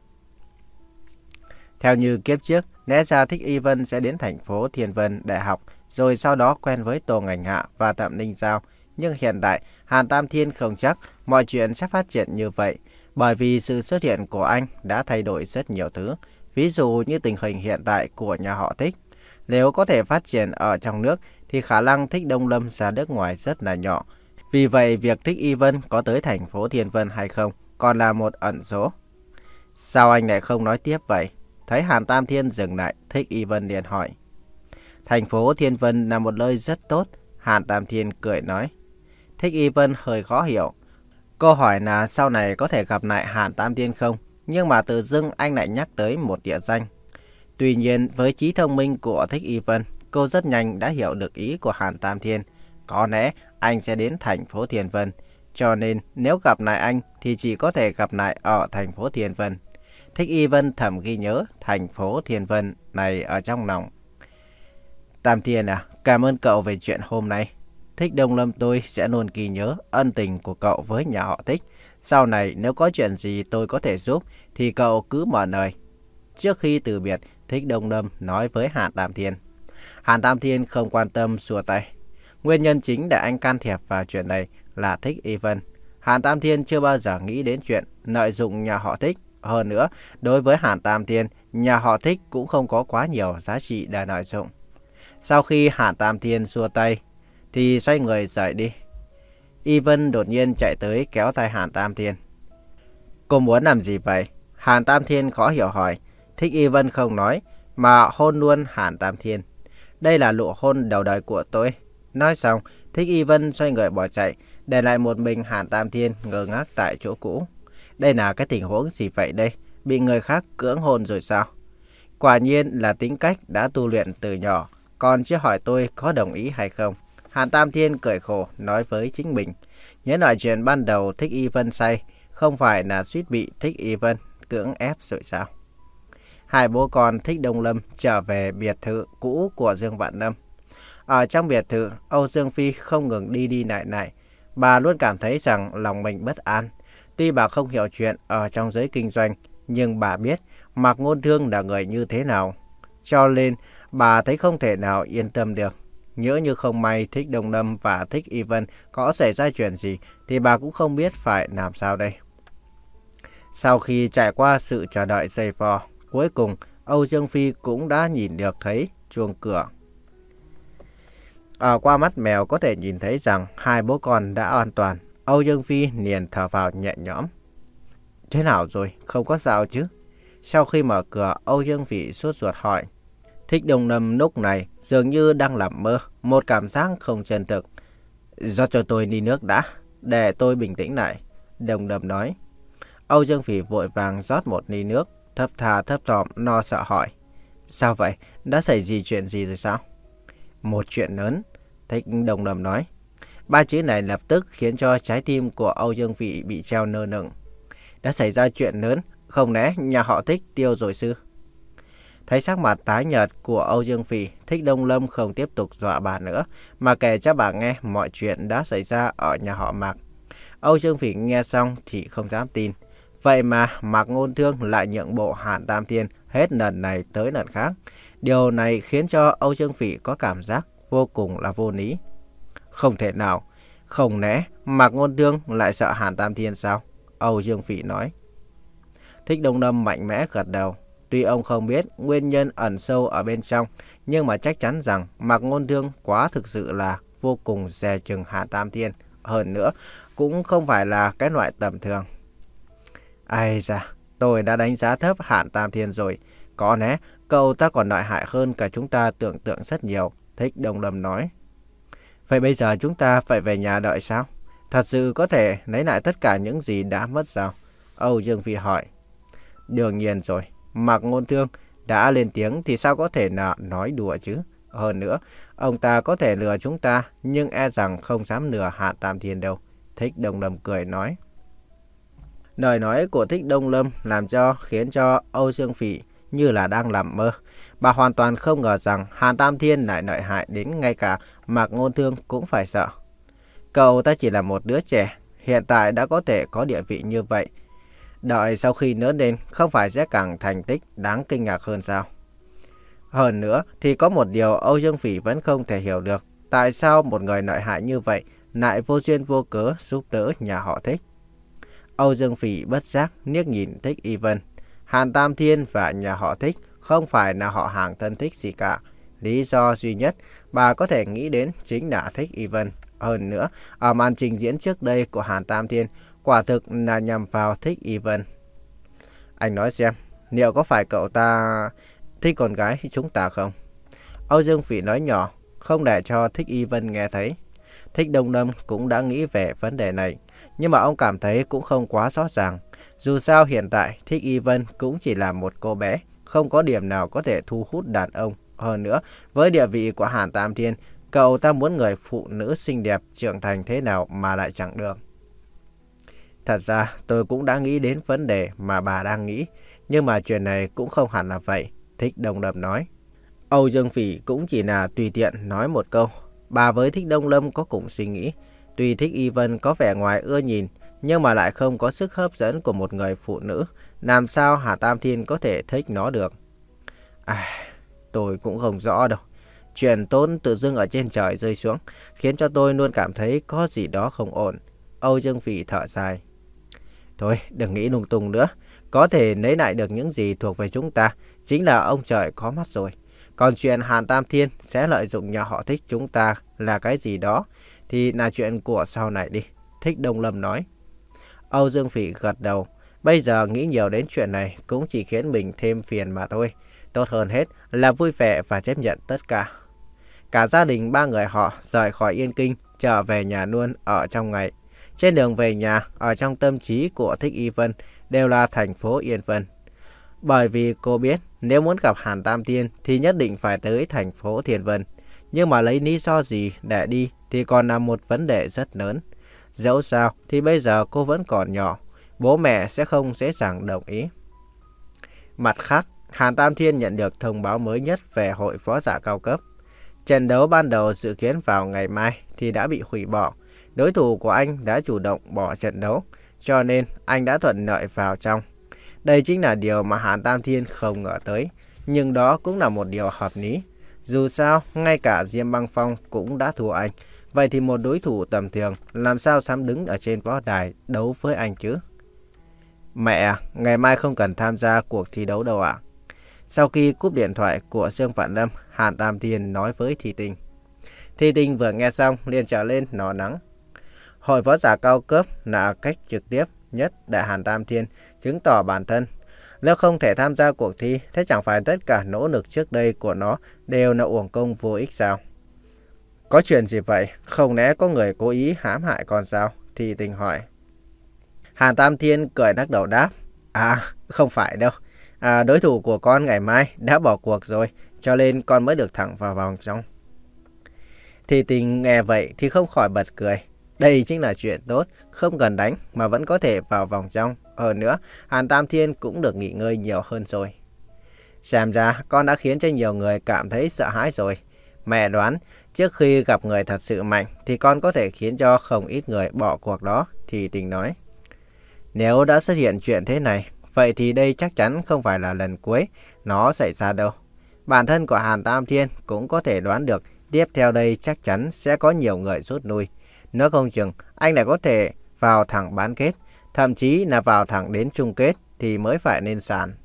Theo như kiếp trước, lẽ ra Thích Y Vân sẽ đến thành phố Thiên Vân để học, rồi sau đó quen với Tô Ngành Hạ và Thẩm Ninh Giao. Nhưng hiện tại, Hàn Tam Thiên không chắc mọi chuyện sẽ phát triển như vậy, bởi vì sự xuất hiện của anh đã thay đổi rất nhiều thứ. Ví dụ như tình hình hiện tại của nhà họ Thích. Nếu có thể phát triển ở trong nước thì khả năng Thích Đông Lâm ra nước ngoài rất là nhỏ. Vì vậy, việc Thích Y Vân có tới thành phố Thiên Vân hay không còn là một ẩn số. Sao anh lại không nói tiếp vậy? Thấy Hàn Tam Thiên dừng lại, Thích Y Vân liền hỏi. Thành phố Thiên Vân là một nơi rất tốt. Hàn Tam Thiên cười nói. Thích Y Vân hơi khó hiểu. Câu hỏi là sau này có thể gặp lại Hàn Tam Thiên không? Nhưng mà tự dưng anh lại nhắc tới một địa danh. Tuy nhiên, với trí thông minh của Thích Y Vân, cô rất nhanh đã hiểu được ý của Hàn Tam Thiên. Có lẽ anh sẽ đến thành phố Thiên Vân. Cho nên nếu gặp lại anh thì chỉ có thể gặp lại ở thành phố Thiên Vân. Thích Y Vân thầm ghi nhớ thành phố Thiên Vân này ở trong lòng. Tam Thiên à, cảm ơn cậu về chuyện hôm nay. Thích Đông Lâm tôi sẽ luôn ghi nhớ ân tình của cậu với nhà họ Thích. Sau này nếu có chuyện gì tôi có thể giúp thì cậu cứ mở lời. Trước khi từ biệt, Thích Đông Lâm nói với Hàn Tam Thiên. Hàn Tam Thiên không quan tâm xua tay. Nguyên nhân chính để anh can thiệp vào chuyện này là Thích Y Vân. Hàn Tam Thiên chưa bao giờ nghĩ đến chuyện lợi dụng nhà họ Thích. Hơn nữa, đối với Hàn Tam Thiên, nhà họ Thích cũng không có quá nhiều giá trị để lợi dụng. Sau khi Hàn Tam Thiên xua tay, thì xoay người rời đi. Y Vân đột nhiên chạy tới kéo tay Hàn Tam Thiên. Cô muốn làm gì vậy? Hàn Tam Thiên khó hiểu hỏi. Thích Y Vân không nói, mà hôn luôn Hàn Tam Thiên. Đây là nụ hôn đầu đời của tôi. Nói xong, Thích Y Vân xoay người bỏ chạy, để lại một mình Hàn Tam Thiên ngơ ngác tại chỗ cũ. Đây là cái tình huống gì vậy đây? Bị người khác cưỡng hôn rồi sao? Quả nhiên là tính cách đã tu luyện từ nhỏ, còn chưa hỏi tôi có đồng ý hay không. Hàn Tam Thiên cười khổ nói với chính mình. Nhớ lại chuyện ban đầu Thích Y Vân say, không phải là suýt bị Thích Y Vân cưỡng ép rồi sao? Hai bố con Thích Đông Lâm trở về biệt thự cũ của Dương Vạn Lâm. Ở trong biệt thự, Âu Dương Phi không ngừng đi đi lại lại. Bà luôn cảm thấy rằng lòng mình bất an. Tuy bà không hiểu chuyện ở trong giới kinh doanh, nhưng bà biết Mạc Ngôn Thương là người như thế nào. Cho nên, bà thấy không thể nào yên tâm được. Nhỡ như không may Thích Đông Lâm và Thích Y Vân có xảy ra chuyện gì, thì bà cũng không biết phải làm sao đây. Sau khi trải qua sự chờ đợi dày vò, cuối cùng Âu Dương Phi cũng đã nhìn được thấy chuông cửa. Ở qua mắt mèo có thể nhìn thấy rằng hai bố con đã an toàn. Âu Dương Phi liền thở vào nhẹ nhõm. Thế nào rồi, không có sao chứ? Sau khi mở cửa, Âu Dương Phi sốt ruột hỏi. Thích Đông Lâm lúc này dường như đang nằm mơ, một cảm giác không chân thực. Rót cho tôi ly nước đã, để tôi bình tĩnh lại, Đông Lâm nói. Âu Dương Phi vội vàng rót một ly nước, thấp thà thấp thỏm lo sợ hỏi. Sao vậy, đã xảy ra chuyện gì rồi sao? Một chuyện lớn, Thích Đông Lâm nói. Ba chữ này lập tức khiến cho trái tim của Âu Dương Phi bị treo nơ nửng. Đã xảy ra chuyện lớn, không lẽ nhà họ Thích tiêu rồi sư? Thấy sắc mặt tái nhợt của Âu Dương Phi, Thích Đông Lâm không tiếp tục dọa bà nữa, mà kể cho bà nghe mọi chuyện đã xảy ra ở nhà họ Mạc. Âu Dương Phi nghe xong thì không dám tin. Vậy mà Mạc Ngôn Thương lại nhượng bộ Hàn Tam Thiên hết lần này tới lần khác. Điều này khiến cho Âu Dương Phi có cảm giác vô cùng là vô lý. Không thể nào, không lẽ Mạc Ngôn Thương lại sợ Hàn Tam Thiên sao? Âu Dương Phi nói. Thích Đông Lâm mạnh mẽ gật đầu. Tuy ông không biết nguyên nhân ẩn sâu ở bên trong, nhưng mà chắc chắn rằng Mạc Ngôn Thương quá thực sự là vô cùng dè chừng Hàn Tam Thiên. Hơn nữa, cũng không phải là cái loại tầm thường. Ai da, tôi đã đánh giá thấp Hàn Tam Thiên rồi. Có lẽ cậu ta còn lợi hại hơn cả chúng ta tưởng tượng rất nhiều, Thích Đông Lâm nói. Vậy bây giờ chúng ta phải về nhà đợi sao? Thật sự có thể lấy lại tất cả những gì đã mất sao? Âu Dương Phi hỏi. Đương nhiên rồi, Mạc Ngôn Thương đã lên tiếng thì sao có thể nào nói đùa chứ? Hơn nữa, ông ta có thể lừa chúng ta, nhưng e rằng không dám lừa Hàn Tam Thiên đâu. Thích Đông Lâm cười nói. Lời nói của Thích Đông Lâm làm cho khiến cho Âu Dương Phi như là đang nằm mơ. Bà hoàn toàn không ngờ rằng Hàn Tam Thiên lại lợi hại đến ngay cả Mạc Ngôn Thương cũng phải sợ. Cậu ta chỉ là một đứa trẻ, hiện tại đã có thể có địa vị như vậy. Đợi sau khi lớn lên không phải sẽ càng thành tích đáng kinh ngạc hơn sao? Hơn nữa thì có một điều Âu Dương Phi vẫn không thể hiểu được. Tại sao một người lợi hại như vậy lại vô duyên vô cớ giúp đỡ nhà họ Thích? Âu Dương Phi bất giác liếc nhìn Thích Y Vân. Hàn Tam Thiên và nhà họ Thích không phải là họ hàng thân thích gì cả. Lý do duy nhất bà có thể nghĩ đến chính là Thích Y Vân. Hơn nữa, ở màn trình diễn trước đây của Hàn Tam Thiên, quả thực là nhằm vào Thích Y Vân. Anh nói xem, liệu có phải cậu ta thích con gái chúng ta không? Âu Dương Phi nói nhỏ, không để cho Thích Y Vân nghe thấy. Thích Đông Lâm cũng đã nghĩ về vấn đề này, nhưng mà ông cảm thấy cũng không quá rõ ràng. Dù sao hiện tại Thích Y Vân cũng chỉ là một cô bé, không có điểm nào có thể thu hút đàn ông. Hơn nữa, với địa vị của Hàn Tam Thiên, cậu ta muốn người phụ nữ xinh đẹp trưởng thành thế nào mà lại chẳng được. Thật ra tôi cũng đã nghĩ đến vấn đề mà bà đang nghĩ, nhưng mà chuyện này cũng không hẳn là vậy, Thích Đông Lâm nói. Âu Dương Phỉ cũng chỉ là tùy tiện nói một câu. Bà với Thích Đông Lâm có cùng suy nghĩ. Tuy Thích Y Vân có vẻ ngoài ưa nhìn, nhưng mà lại không có sức hấp dẫn của một người phụ nữ. Làm sao Hà Tam Thiên có thể thích nó được? À, tôi cũng không rõ đâu. Chuyện tốt tự dưng ở trên trời rơi xuống, khiến cho tôi luôn cảm thấy có gì đó không ổn. Âu Dương Phỉ thở dài. Thôi, đừng nghĩ lung tung nữa. Có thể lấy lại được những gì thuộc về chúng ta, chính là ông trời có mắt rồi. Còn chuyện Hàn Tam Thiên sẽ lợi dụng nhà họ Thích chúng ta là cái gì đó, thì là chuyện của sau này đi. Thích Đông Lâm nói. Âu Dương Phỉ gật đầu. Bây giờ nghĩ nhiều đến chuyện này cũng chỉ khiến mình thêm phiền mà thôi. Tốt hơn hết là vui vẻ và chấp nhận tất cả. Cả gia đình ba người họ rời khỏi Yên Kinh, trở về nhà luôn ở trong ngày. Trên đường về nhà, ở trong tâm trí của Thích Y Vân đều là thành phố Yên Vân. Bởi vì cô biết nếu muốn gặp Hàn Tam Thiên thì nhất định phải tới thành phố Thiên Vân. Nhưng mà lấy lý do gì để đi thì còn là một vấn đề rất lớn. Dẫu sao thì bây giờ cô vẫn còn nhỏ, bố mẹ sẽ không dễ dàng đồng ý. Mặt khác, Hàn Tam Thiên nhận được thông báo mới nhất về hội võ giả cao cấp. Trận đấu ban đầu dự kiến vào ngày mai thì đã bị hủy bỏ. Đối thủ của anh đã chủ động bỏ trận đấu, cho nên anh đã thuận lợi vào trong. Đây chính là điều mà Hàn Tam Thiên không ngờ tới, nhưng đó cũng là một điều hợp lý. Dù sao, ngay cả Diêm Băng Phong cũng đã thua anh, vậy thì một đối thủ tầm thường làm sao dám đứng ở trên võ đài đấu với anh chứ? Mẹ, ngày mai không cần tham gia cuộc thi đấu đâu ạ. Sau khi cúp điện thoại của Dương Vạn Lâm, Hàn Tam Thiên nói với Thi Tinh. Thi Tinh vừa nghe xong liền trở lên nó nắng. Hội võ giả cao cấp là cách trực tiếp nhất để Hàn Tam Thiên chứng tỏ bản thân. Nếu không thể tham gia cuộc thi, thế chẳng phải tất cả nỗ lực trước đây của nó đều là uổng công vô ích sao? Có chuyện gì vậy? Không lẽ có người cố ý hãm hại con sao? Thi Tinh hỏi. Hàn Tam Thiên cười lắc đầu đáp. À, không phải đâu. À, đối thủ của con ngày mai đã bỏ cuộc rồi, cho nên con mới được thẳng vào vòng trong. Thi Tinh nghe vậy thì không khỏi bật cười. Đây chính là chuyện tốt, không cần đánh mà vẫn có thể vào vòng trong. Hơn nữa, Hàn Tam Thiên cũng được nghỉ ngơi nhiều hơn rồi. Xem ra con đã khiến cho nhiều người cảm thấy sợ hãi rồi. Mẹ đoán, trước khi gặp người thật sự mạnh thì con có thể khiến cho không ít người bỏ cuộc đó, Thi Tinh nói. Nếu đã xuất hiện chuyện thế này, vậy thì đây chắc chắn không phải là lần cuối nó xảy ra đâu. Bản thân của Hàn Tam Thiên cũng có thể đoán được tiếp theo đây chắc chắn sẽ có nhiều người rút lui. Nói không chừng anh lại có thể vào thẳng bán kết, thậm chí là vào thẳng đến chung kết thì mới phải lên sàn.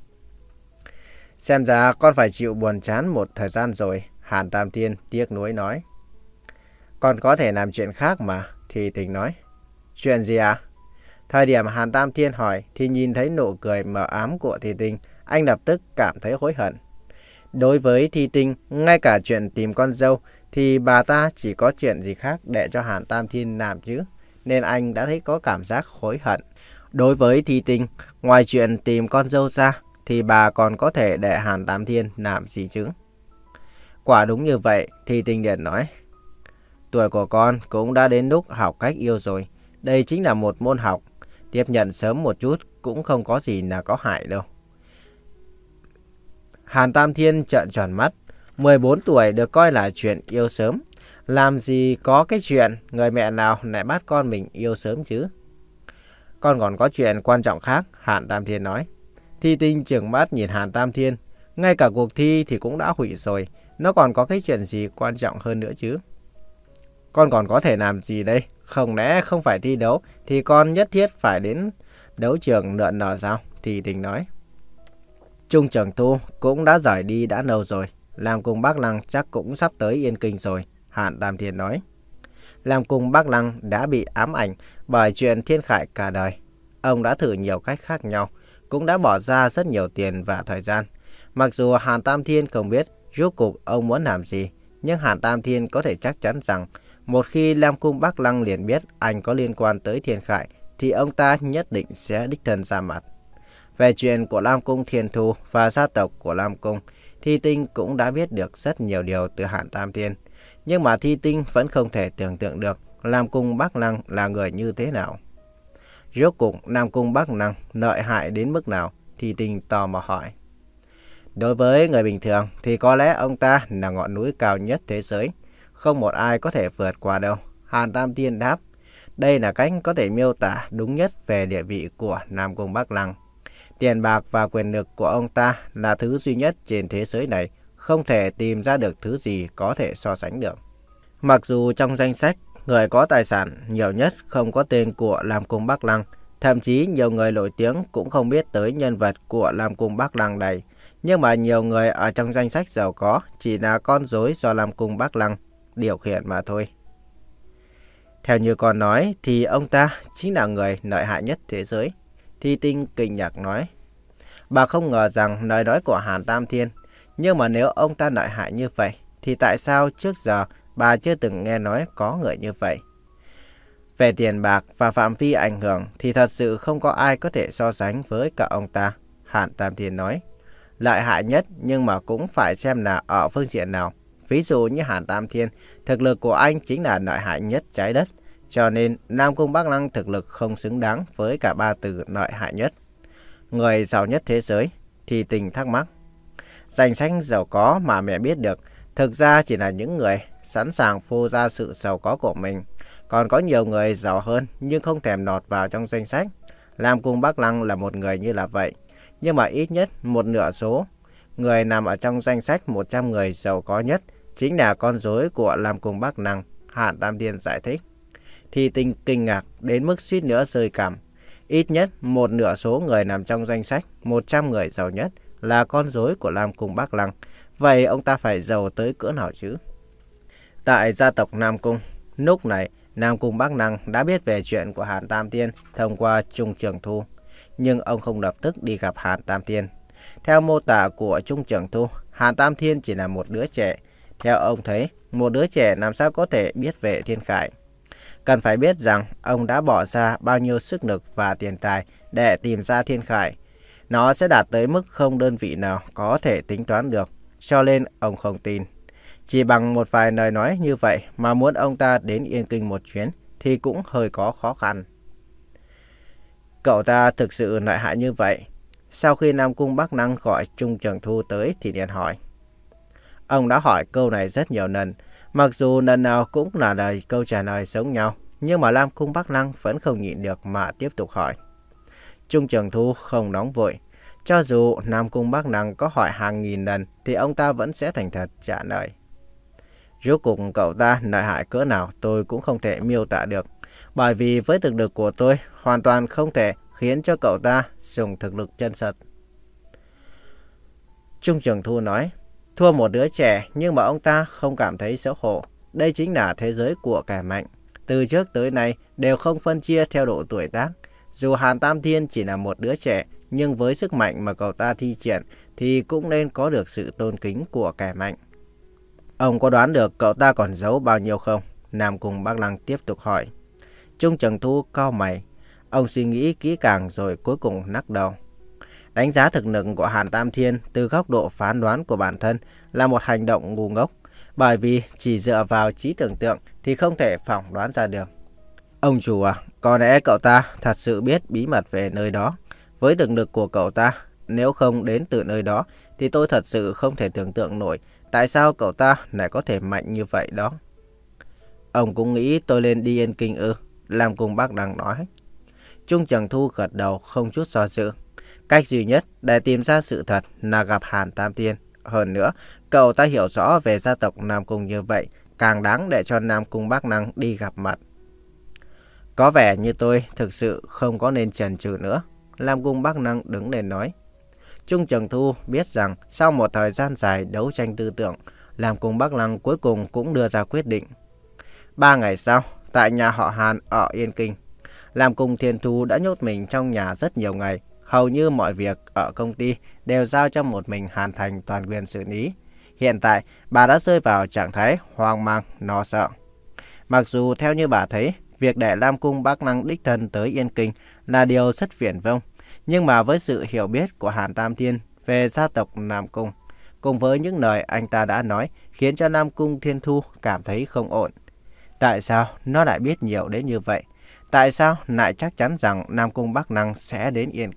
Xem ra con phải chịu buồn chán một thời gian rồi, Hàn Tam Thiên tiếc nuối nói. Con có thể làm chuyện khác mà, Thi Tinh nói. Chuyện gì à? Thời điểm Hàn Tam Thiên hỏi thì nhìn thấy nụ cười mờ ám của Thi Tinh, anh lập tức cảm thấy hối hận. Đối với Thi Tinh, ngay cả chuyện tìm con dâu thì bà ta chỉ có chuyện gì khác để cho Hàn Tam Thiên làm chứ, nên anh đã thấy có cảm giác hối hận. Đối với Thi Tinh, ngoài chuyện tìm con dâu ra thì bà còn có thể để Hàn Tam Thiên làm gì chứ? Quả đúng như vậy, Thi Tinh liền nói. Tuổi của con cũng đã đến lúc học cách yêu rồi. Đây chính là một môn học. Tiếp nhận sớm một chút cũng không có gì là có hại đâu. Hàn Tam Thiên trợn tròn mắt. mười bốn tuổi được coi là chuyện yêu sớm. Làm gì có cái chuyện người mẹ nào lại bắt con mình yêu sớm chứ? Con còn có chuyện quan trọng khác, Hàn Tam Thiên nói. Thi Tinh trừng mắt nhìn Hàn Tam Thiên. Ngay cả cuộc thi thì cũng đã hủy rồi. Nó còn có cái chuyện gì quan trọng hơn nữa chứ? Con còn có thể làm gì đây? Không lẽ không phải thi đấu thì con nhất thiết phải đến đấu trường lượn lờ sao? Thi Tinh nói. Trung Trường Thu cũng đã rời đi đã lâu rồi. Làm cùng bác Lăng chắc cũng sắp tới Yên Kinh rồi, Hàn Tam Thiên nói. Làm cùng bác Lăng đã bị ám ảnh bởi chuyện Thiên Khải cả đời. Ông đã thử nhiều cách khác nhau, cũng đã bỏ ra rất nhiều tiền và thời gian. Mặc dù Hàn Tam Thiên không biết rốt cuộc ông muốn làm gì, nhưng Hàn Tam Thiên có thể chắc chắn rằng một khi Lam Cung Bắc Lăng liền biết anh có liên quan tới Thiên Khải thì ông ta nhất định sẽ đích thân ra mặt. Về chuyện của Lam Cung Thiên Thu và gia tộc của Lam Cung, Thi Tinh cũng đã biết được rất nhiều điều từ Hàn Tam Thiên. Nhưng mà Thi Tinh vẫn không thể tưởng tượng được Lam Cung Bắc Lăng là người như thế nào. Rốt cuộc Lam Cung Bắc Lăng lợi hại đến mức nào? Thi Tinh tò mò hỏi. Đối với người bình thường thì có lẽ ông ta là ngọn núi cao nhất thế giới, không một ai có thể vượt qua đâu. Hàn Tam Thiên đáp. Đây là cách có thể miêu tả đúng nhất về địa vị của Nam Cung Bắc Lăng. Tiền bạc và quyền lực của ông ta là thứ duy nhất trên thế giới này, không thể tìm ra được thứ gì có thể so sánh được. Mặc dù trong danh sách, người có tài sản nhiều nhất không có tên của Nam Cung Bắc Lăng, thậm chí nhiều người nổi tiếng cũng không biết tới nhân vật của Nam Cung Bắc Lăng này. Nhưng mà nhiều người ở trong danh sách giàu có chỉ là con rối do Nam Cung Bắc Lăng điều khiển mà thôi. Theo như con nói thì ông ta chính là người lợi hại nhất thế giới. Thi Tinh kinh ngạc nói. Bà không ngờ rằng lời nói của Hàn Tam Thiên. Nhưng mà nếu ông ta lợi hại như vậy thì tại sao trước giờ bà chưa từng nghe nói có người như vậy? Về tiền bạc và phạm vi ảnh hưởng thì thật sự không có ai có thể so sánh với cả ông ta. Hàn Tam Thiên nói. Lợi hại nhất nhưng mà cũng phải xem là ở phương diện nào. Ví dụ như Hàn Tam Thiên, thực lực của anh chính là lợi hại nhất trái đất. Cho nên Nam Cung Bắc Lăng thực lực không xứng đáng với cả ba từ lợi hại nhất. Người giàu nhất thế giới, Thi Tinh thắc mắc. Danh sách giàu có mà mẹ biết được, thực ra chỉ là những người sẵn sàng phô ra sự giàu có của mình. Còn có nhiều người giàu hơn nhưng không thèm lọt vào trong danh sách. Nam Cung Bắc Lăng là một người như là vậy. Nhưng mà ít nhất một nửa số người nằm ở trong danh sách một trăm người giàu có nhất chính là con rối của Nam Cung Bắc Lăng, Hàn Tam Thiên giải thích. Thi Tinh kinh ngạc đến mức suýt nữa rơi cằm. Ít nhất một nửa số người nằm trong danh sách một trăm người giàu nhất là con rối của Nam Cung Bắc Lăng. Vậy ông ta phải giàu tới cỡ nào chứ? Tại gia tộc Nam Cung, lúc này Nam Cung Bắc Lăng đã biết về chuyện của Hàn Tam Thiên thông qua Trung Trường Thu. Nhưng ông không lập tức đi gặp Hàn Tam Thiên. Theo mô tả của Trung Trường Thu, Hàn Tam Thiên chỉ là một đứa trẻ. Theo ông thấy, một đứa trẻ làm sao có thể biết về thiên khải. Cần phải biết rằng ông đã bỏ ra bao nhiêu sức lực và tiền tài để tìm ra thiên khải. Nó sẽ đạt tới mức không đơn vị nào có thể tính toán được, cho nên ông không tin. Chỉ bằng một vài lời nói như vậy mà muốn ông ta đến Yên Kinh một chuyến thì cũng hơi có khó khăn. Cậu ta thực sự lợi hại như vậy? Sau khi Nam Cung Bắc Lăng gọi Trung Trường Thu tới thì liền hỏi. Ông đã hỏi câu này rất nhiều lần. Mặc dù lần nào cũng là lời câu trả lời giống nhau, nhưng mà Nam Cung Bắc Lăng vẫn không nhịn được mà tiếp tục hỏi. Trung Trường Thu không nóng vội. Cho dù Nam Cung Bắc Lăng có hỏi hàng nghìn lần thì ông ta vẫn sẽ thành thật trả lời. Rốt cuộc cậu ta lợi hại cỡ nào tôi cũng không thể miêu tả được. Bởi vì với thực lực của tôi hoàn toàn không thể khiến cho cậu ta dùng thực lực chân thật. Trung Trường Thu nói. Thua một đứa trẻ nhưng mà ông ta không cảm thấy xấu hổ. Đây chính là thế giới của kẻ mạnh. Từ trước tới nay đều không phân chia theo độ tuổi tác. Dù Hàn Tam Thiên chỉ là một đứa trẻ, nhưng với sức mạnh mà cậu ta thi triển thì cũng nên có được sự tôn kính của kẻ mạnh. Ông có đoán được cậu ta còn giấu bao nhiêu không? Nam Cung Bắc Lăng tiếp tục hỏi. Trung Trường Thu cau mày. Ông suy nghĩ kỹ càng rồi cuối cùng lắc đầu. Đánh giá thực lực của Hàn Tam Thiên từ góc độ phán đoán của bản thân là một hành động ngu ngốc, bởi vì chỉ dựa vào trí tưởng tượng thì không thể phỏng đoán ra được. Ông chủ à, có lẽ cậu ta thật sự biết bí mật về nơi đó. Với thực lực của cậu ta, nếu không đến từ nơi đó thì tôi thật sự không thể tưởng tượng nổi tại sao cậu ta lại có thể mạnh như vậy đó. Ông cũng nghĩ tôi lên đi Yên Kinh ư? Nam Cung Bắc Lăng nói. Trung Trường Thu gật đầu không chút do dự. Cách duy nhất để tìm ra sự thật là gặp Hàn Tam Thiên. Hơn nữa, cậu ta hiểu rõ về gia tộc Nam Cung như vậy, càng đáng để cho Nam Cung Bắc Lăng đi gặp mặt. Có vẻ như tôi thực sự không có nên chần chừ nữa. Nam Cung Bắc Lăng đứng lên nói. Trung Trường Thu biết rằng sau một thời gian dài đấu tranh tư tưởng, Nam Cung Bắc Lăng cuối cùng cũng đưa ra quyết định. Ba ngày sau, tại nhà họ Hàn ở Yên Kinh, Nam Cung Thiên Thu đã nhốt mình trong nhà rất nhiều ngày. Hầu như mọi việc ở công ty đều giao cho một mình Hàn Thành toàn quyền xử lý. Hiện tại, bà đã rơi vào trạng thái hoang mang, lo sợ. Mặc dù theo như bà thấy, việc để Nam Cung Bắc Lăng đích thân tới Yên Kinh là điều rất viển vông. Nhưng mà với sự hiểu biết của Hàn Tam Thiên về gia tộc Nam Cung, cùng với những lời anh ta đã nói, khiến cho Nam Cung Thiên Thu cảm thấy không ổn. Tại sao nó lại biết nhiều đến như vậy? Tại sao lại chắc chắn rằng Nam Cung Bắc Lăng sẽ đến Yên Kinh?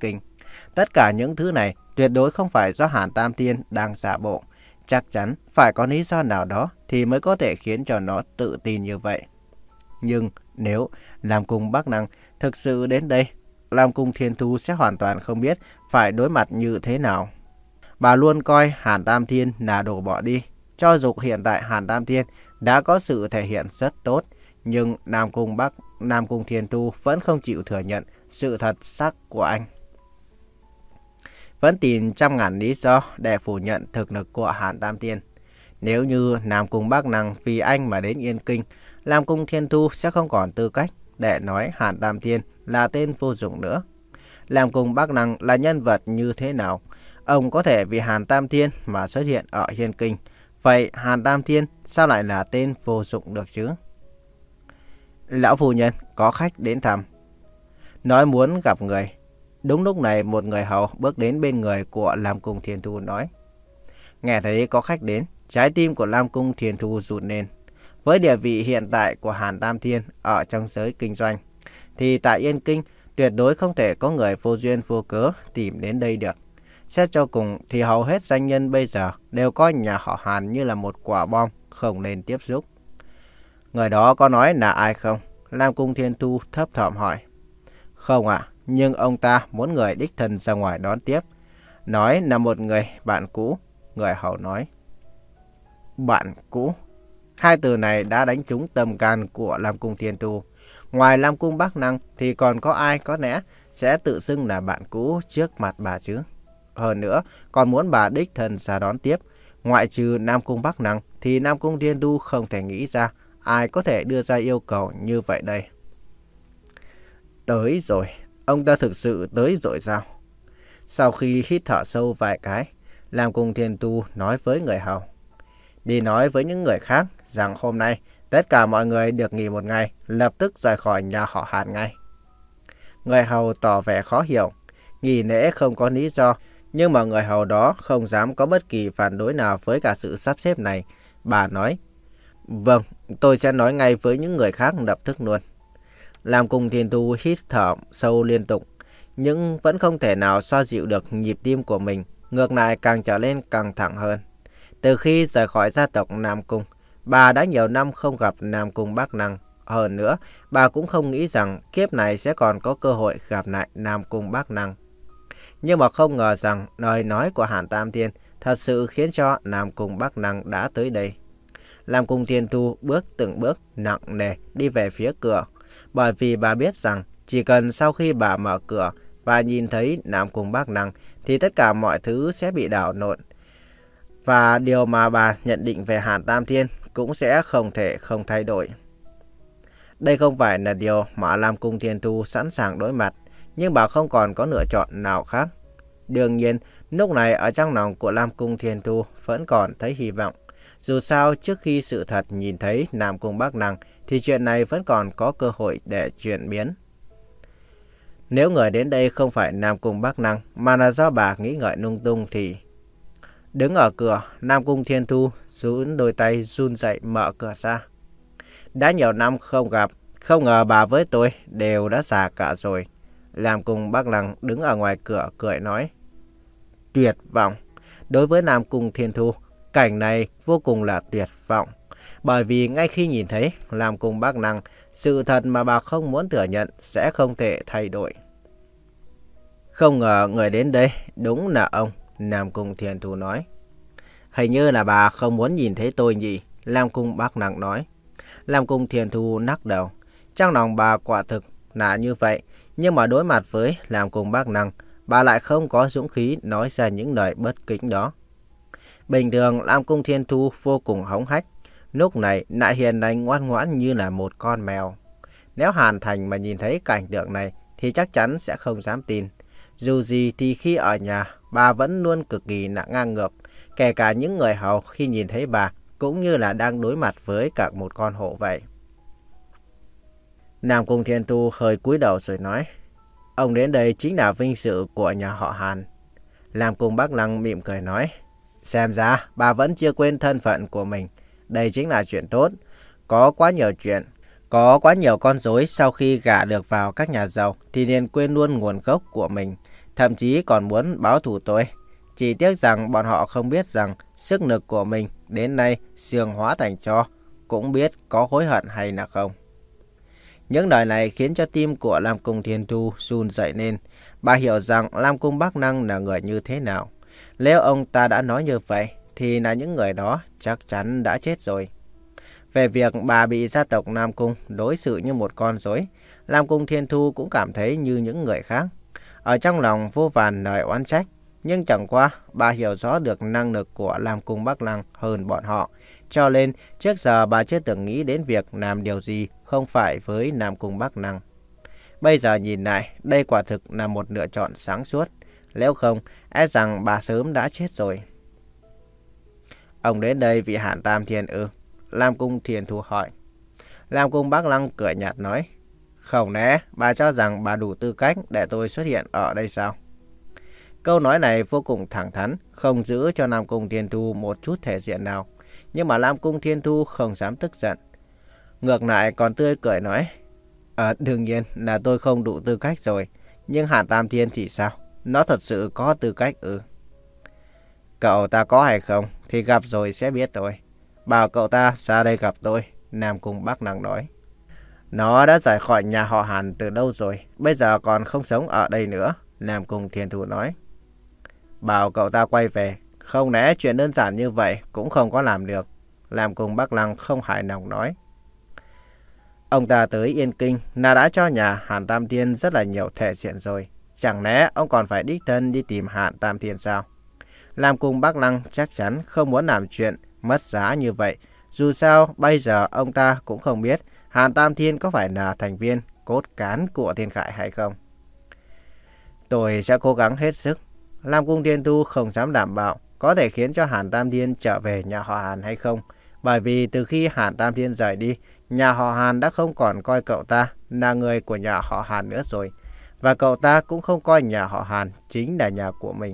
Tất cả những thứ này tuyệt đối không phải do Hàn Tam Thiên đang giả bộ. Chắc chắn phải có lý do nào đó thì mới có thể khiến cho nó tự tin như vậy. Nhưng nếu Nam Cung Bắc Năng thực sự đến đây, Nam Cung Thiên Thu sẽ hoàn toàn không biết phải đối mặt như thế nào. Bà luôn coi Hàn Tam Thiên là đồ bỏ đi. Cho dù hiện tại Hàn Tam Thiên đã có sự thể hiện rất tốt, nhưng Nam Cung Bắc, Nam Cung Thiên Thu vẫn không chịu thừa nhận sự thật sắc của anh. Vẫn tìm trăm ngàn lý do để phủ nhận thực lực của Hàn Tam Thiên. Nếu như Nam Cung Bắc Năng vì anh mà đến Yên Kinh, Nam Cung Thiên Thu sẽ không còn tư cách để nói Hàn Tam Thiên là tên vô dụng nữa. Nam Cung Bắc Năng là nhân vật như thế nào? Ông có thể vì Hàn Tam Thiên mà xuất hiện ở Yên Kinh. Vậy Hàn Tam Thiên sao lại là tên vô dụng được chứ? Lão phu nhân, có khách đến thăm. Nói muốn gặp người. Đúng lúc này một người hầu bước đến bên người của Nam Cung Thiên Thu nói. Nghe thấy có khách đến, trái tim của Nam Cung Thiên Thu rụt lên. Với địa vị hiện tại của Hàn Tam Thiên ở trong giới kinh doanh, thì tại Yên Kinh tuyệt đối không thể có người vô duyên vô cớ tìm đến đây được. Xét cho cùng thì hầu hết danh nhân bây giờ đều coi nhà họ Hàn như là một quả bom không nên tiếp xúc. Người đó có nói là ai không? Nam Cung Thiên Thu thấp thỏm hỏi. Không ạ, nhưng ông ta muốn người đích thân ra ngoài đón tiếp. Nói là một người bạn cũ, người hầu nói. Bạn cũ? Hai từ này đã đánh trúng tâm can của Nam Cung Thiên Thu. Ngoài Nam Cung Bắc Năng thì còn có ai có lẽ sẽ tự xưng là bạn cũ trước mặt bà chứ? Hơn nữa, còn muốn bà đích thân ra đón tiếp. Ngoại trừ Nam Cung Bắc Năng thì Nam Cung Thiên Thu không thể nghĩ ra ai có thể đưa ra yêu cầu như vậy đây. Tới rồi, ông ta thực sự tới rồi sao? Sau khi hít thở sâu vài cái, Nam Cung Thiên Thu nói với người hầu. Đi nói với những người khác rằng hôm nay tất cả mọi người được nghỉ một ngày, lập tức rời khỏi nhà họ Hàn ngay. Người hầu tỏ vẻ khó hiểu, nghỉ lễ không có lý do, nhưng mà người hầu đó không dám có bất kỳ phản đối nào với cả sự sắp xếp này. Bà nói, vâng, tôi sẽ nói ngay với những người khác lập tức luôn. Nam Cung Thiên Thu hít thở sâu liên tục, nhưng vẫn không thể nào xoa dịu được nhịp tim của mình, ngược lại càng trở nên căng thẳng hơn. Từ khi rời khỏi gia tộc Nam Cung, bà đã nhiều năm không gặp Nam Cung Bắc Năng. Hơn nữa, bà cũng không nghĩ rằng kiếp này sẽ còn có cơ hội gặp lại Nam Cung Bắc Năng. Nhưng mà không ngờ rằng lời nói của Hàn Tam Thiên thật sự khiến cho Nam Cung Bắc Năng đã tới đây. Nam Cung Thiên Thu bước từng bước nặng nề đi về phía cửa, bởi vì bà biết rằng chỉ cần sau khi bà mở cửa và nhìn thấy Nam Cung Bắc Năng thì tất cả mọi thứ sẽ bị đảo lộn. Và điều mà bà nhận định về Hàn Tam Thiên cũng sẽ không thể không thay đổi. Đây không phải là điều mà Nam Cung Thiên Thu sẵn sàng đối mặt, nhưng bà không còn có lựa chọn nào khác. Đương nhiên, lúc này ở trong lòng của Nam Cung Thiên Thu vẫn còn thấy hy vọng. Dù sao, trước khi sự thật nhìn thấy Nam Cung Bắc Năng thì chuyện này vẫn còn có cơ hội để chuyển biến. Nếu người đến đây không phải Nam Cung Bắc Năng mà là do bà nghĩ ngợi lung tung thì... Đứng ở cửa, Nam Cung Thiên Thu run đôi tay run rẩy mở cửa ra. Đã nhiều năm không gặp, không ngờ bà với tôi đều đã già cả rồi. Nam Cung Bắc Năng đứng ở ngoài cửa cười nói. Tuyệt vọng. Đối với Nam Cung Thiên Thu, cảnh này vô cùng là tuyệt vọng. Bởi vì ngay khi nhìn thấy Nam Cung Bắc Năng, sự thật mà bà không muốn thừa nhận sẽ không thể thay đổi. Không ngờ người đến đây đúng là ông, Nam Cung Thiên Thu nói. Hình như là bà không muốn nhìn thấy tôi nhỉ? Nam Cung Bắc Năng nói. Nam Cung Thiên Thu lắc đầu. Trong lòng bà quả thực là như vậy, nhưng mà đối mặt với Nam Cung Bắc Năng, bà lại không có dũng khí nói ra những lời bất kính đó. Bình thường Nam Cung Thiên Thu vô cùng hống hách, lúc này lại hiền lành ngoan ngoãn như là một con mèo. Nếu Hàn Thành mà nhìn thấy cảnh tượng này thì chắc chắn sẽ không dám tin. Dù gì thì khi ở nhà, bà vẫn luôn cực kỳ ngang ngược, kể cả những người hầu khi nhìn thấy bà cũng như là đang đối mặt với cả một con hổ vậy. Nam Cung Thiên Thu hơi cúi đầu rồi nói, ông đến đây chính là vinh dự của nhà họ Hàn. Nam Cung Bắc Năng mỉm cười nói, xem ra bà vẫn chưa quên thân phận của mình. Đây chính là chuyện tốt. Có quá nhiều chuyện, có quá nhiều con rối sau khi gả được vào các nhà giàu thì liền quên luôn nguồn gốc của mình. thậm chí còn muốn báo thù tôi. Chỉ tiếc rằng bọn họ không biết rằng sức lực của mình đến nay xương hóa thành tro, cũng biết có hối hận hay là không. Những lời này khiến cho tim của Lam Cung Thiên Thu run dậy lên. Bà hiểu rằng Lam Cung Bắc Năng là người như thế nào. Nếu ông ta đã nói như vậy, thì là những người đó chắc chắn đã chết rồi. Về việc bà bị gia tộc Nam Cung đối xử như một con rối, Lam Cung Thiên Thu cũng cảm thấy như những người khác. Ở trong lòng vô vàn lời oán trách, nhưng chẳng qua bà hiểu rõ được năng lực của Lam Cung Bắc Năng hơn bọn họ. Cho nên trước giờ bà chưa từng nghĩ đến việc làm điều gì không phải với Nam Cung Bắc Năng. Bây giờ nhìn lại, đây quả thực là một lựa chọn sáng suốt. Nếu không, e rằng bà sớm đã chết rồi. Ông đến đây vì Hàn Tam Thiên ư? Lam Cung Thiên Thu hỏi. Lam Cung Bắc Năng cười nhạt nói. Không lẽ bà cho rằng bà đủ tư cách để tôi xuất hiện ở đây sao? Câu nói này vô cùng thẳng thắn, không giữ cho Lam Cung Thiên Thu một chút thể diện nào. Nhưng mà Lam Cung Thiên Thu không dám tức giận. Ngược lại còn tươi cười nói. À, đương nhiên là tôi không đủ tư cách rồi. Nhưng Hàn Tam Thiên thì sao? Nó thật sự có tư cách ư? Cậu ta có hay không thì gặp rồi sẽ biết thôi. Bảo cậu ta ra đây gặp tôi, Nam Cung Bắc Năng nói. Nó đã rời khỏi nhà họ Hàn từ lâu rồi, bây giờ còn không sống ở đây nữa, Nam Cung Thiên Thu nói. Bảo cậu ta quay về, không lẽ chuyện đơn giản như vậy cũng không có làm được, Nam Cung Bắc Năng không hài lòng nói. Ông ta tới Yên Kinh là đã cho nhà Hàn Tam Thiên rất là nhiều thể diện rồi. Chẳng lẽ ông còn phải đích thân đi tìm Hàn Tam Thiên sao? Lam Cung Bắc Năng chắc chắn không muốn làm chuyện mất giá như vậy. Dù sao bây giờ ông ta cũng không biết Hàn Tam Thiên có phải là thành viên cốt cán của Thiên Khải hay không. Tôi sẽ cố gắng hết sức. Lam Cung Thiên Thu không dám đảm bảo có thể khiến cho Hàn Tam Thiên trở về nhà họ Hàn hay không. Bởi vì từ khi Hàn Tam Thiên rời đi, nhà họ Hàn đã không còn coi cậu ta là người của nhà họ Hàn nữa rồi. Và cậu ta cũng không coi nhà họ Hàn chính là nhà của mình.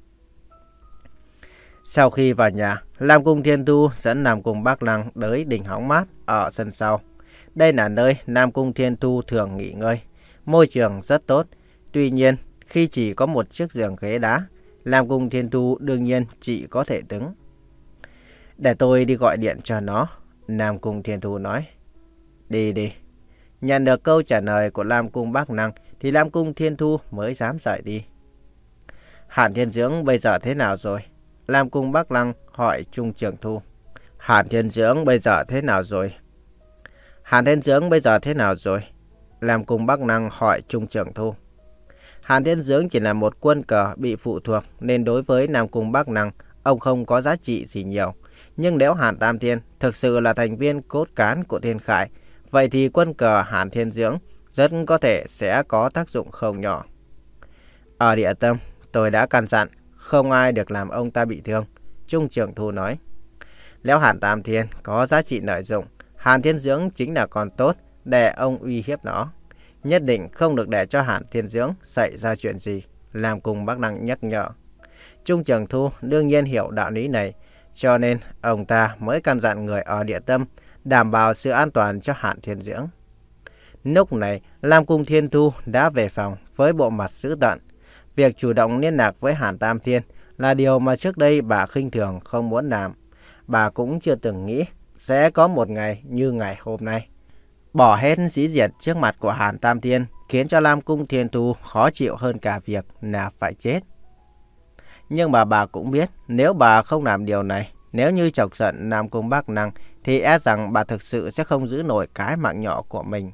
Sau khi vào nhà, Lam Cung Thiên Thu dẫn Nam Cung Bắc Năng tới đỉnh hóng mát ở sân sau. Đây là nơi Nam Cung Thiên Thu thường nghỉ ngơi. Môi trường rất tốt. Tuy nhiên, khi chỉ có một chiếc giường ghế đá, Lam Cung Thiên Thu đương nhiên chỉ có thể đứng. Để tôi đi gọi điện cho nó, Nam Cung Thiên Thu nói. Đi đi. Nhận được câu trả lời của Lam Cung Bắc Năng thì Lam Cung Thiên Thu mới dám rời đi. Hàn Thiên Dưỡng bây giờ thế nào rồi? Lam Cung Bắc Năng hỏi Trung Trường Thu. Hàn Thiên Dưỡng bây giờ thế nào rồi? Hàn Thiên Dưỡng bây giờ thế nào rồi? Lam Cung Bắc Năng hỏi Trung Trường Thu. Hàn Thiên Dưỡng chỉ là một quân cờ bị phụ thuộc nên đối với Nam Cung Bắc Năng, ông không có giá trị gì nhiều. Nhưng nếu Hàn Tam Thiên thực sự là thành viên cốt cán của Thiên Khải, vậy thì quân cờ Hàn Thiên Dưỡng rất có thể sẽ có tác dụng không nhỏ. Ở địa tâm, tôi đã căn dặn, không ai được làm ông ta bị thương, Trung Trường Thu nói. Nếu Hàn Tam Thiên có giá trị lợi dụng, Hàn Thiên Dưỡng chính là con tốt để ông uy hiếp nó. Nhất định không được để cho Hàn Thiên Dưỡng xảy ra chuyện gì, Lam Cung Bắc Năng nhắc nhở. Trung Trường Thu đương nhiên hiểu đạo lý này, cho nên ông ta mới căn dặn người ở địa tâm đảm bảo sự an toàn cho Hàn Thiên Dưỡng. Lúc này, Lam Cung Thiên Thu đã về phòng với bộ mặt dữ tợn. Việc chủ động liên lạc với Hàn Tam Thiên là điều mà trước đây bà khinh thường không muốn làm. Bà cũng chưa từng nghĩ sẽ có một ngày như ngày hôm nay. Bỏ hết dĩ diệt trước mặt của Hàn Tam Thiên khiến cho Lam Cung Thiên Thu khó chịu hơn cả việc là phải chết. Nhưng mà bà cũng biết nếu bà không làm điều này, nếu như chọc giận Nam Cung Bắc Năng thì e rằng bà thực sự sẽ không giữ nổi cái mạng nhỏ của mình.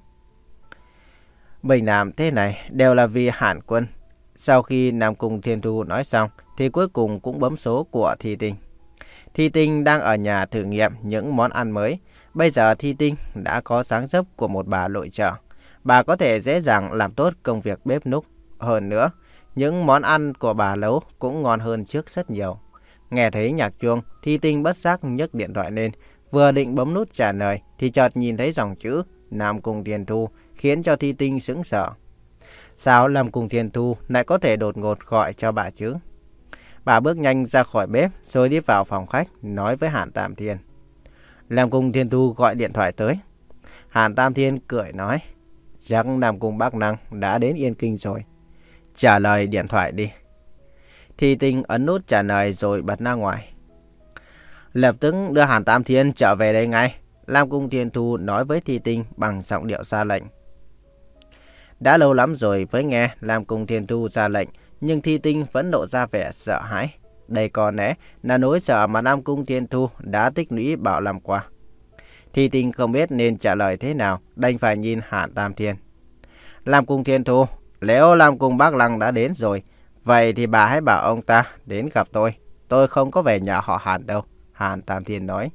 Mình làm thế này đều là vì Hàn Quân. Sau khi Nam Cung Thiên Thu nói xong thì cuối cùng cũng bấm số của Thi Tinh. Thi Tinh đang ở nhà thử nghiệm những món ăn mới. Bây giờ Thi Tinh đã có dáng dấp của một bà nội trợ. Bà có thể dễ dàng làm tốt công việc bếp núc. Hơn nữa, những món ăn của bà nấu cũng ngon hơn trước rất nhiều. Nghe thấy nhạc chuông, Thi Tinh bất giác nhấc điện thoại lên. Vừa định bấm nút trả lời thì chợt nhìn thấy dòng chữ Nam Cung Thiên Thu khiến cho Thi Tinh sững sờ. Sao Nam Cung Thiên Thu lại có thể đột ngột gọi cho bà chứ? Bà bước nhanh ra khỏi bếp rồi đi vào phòng khách nói với Hàn Tam Thiên. Nam Cung Thiên Thu gọi điện thoại tới. Hàn Tam Thiên cười nói. Chắc Nam Cung Bắc Năng đã đến Yên Kinh rồi. trả lời điện thoại đi. Thi Tinh ấn nút trả lời rồi bật ra ngoài. Lập tức đưa Hàn Tam Thiên trở về đây ngay. Lam Cung Thiên Thu nói với Thi Tinh bằng giọng điệu ra lệnh. Đã lâu lắm rồi mới nghe Lam Cung Thiên Thu ra lệnh, nhưng Thi Tinh vẫn lộ ra vẻ sợ hãi. Đây có lẽ là nỗi sợ mà Lam Cung Thiên Thu đã tích lũy bao năm qua. Thi Tinh không biết nên trả lời thế nào, đành phải nhìn Hàn Tam Thiên. Lam Cung Thiên Thu, nếu Lam Cung Bắc Lăng đã đến rồi, vậy thì bà hãy bảo ông ta đến gặp tôi. Tôi không có về nhà họ Hàn đâu, Hàn Tam Thiên nói.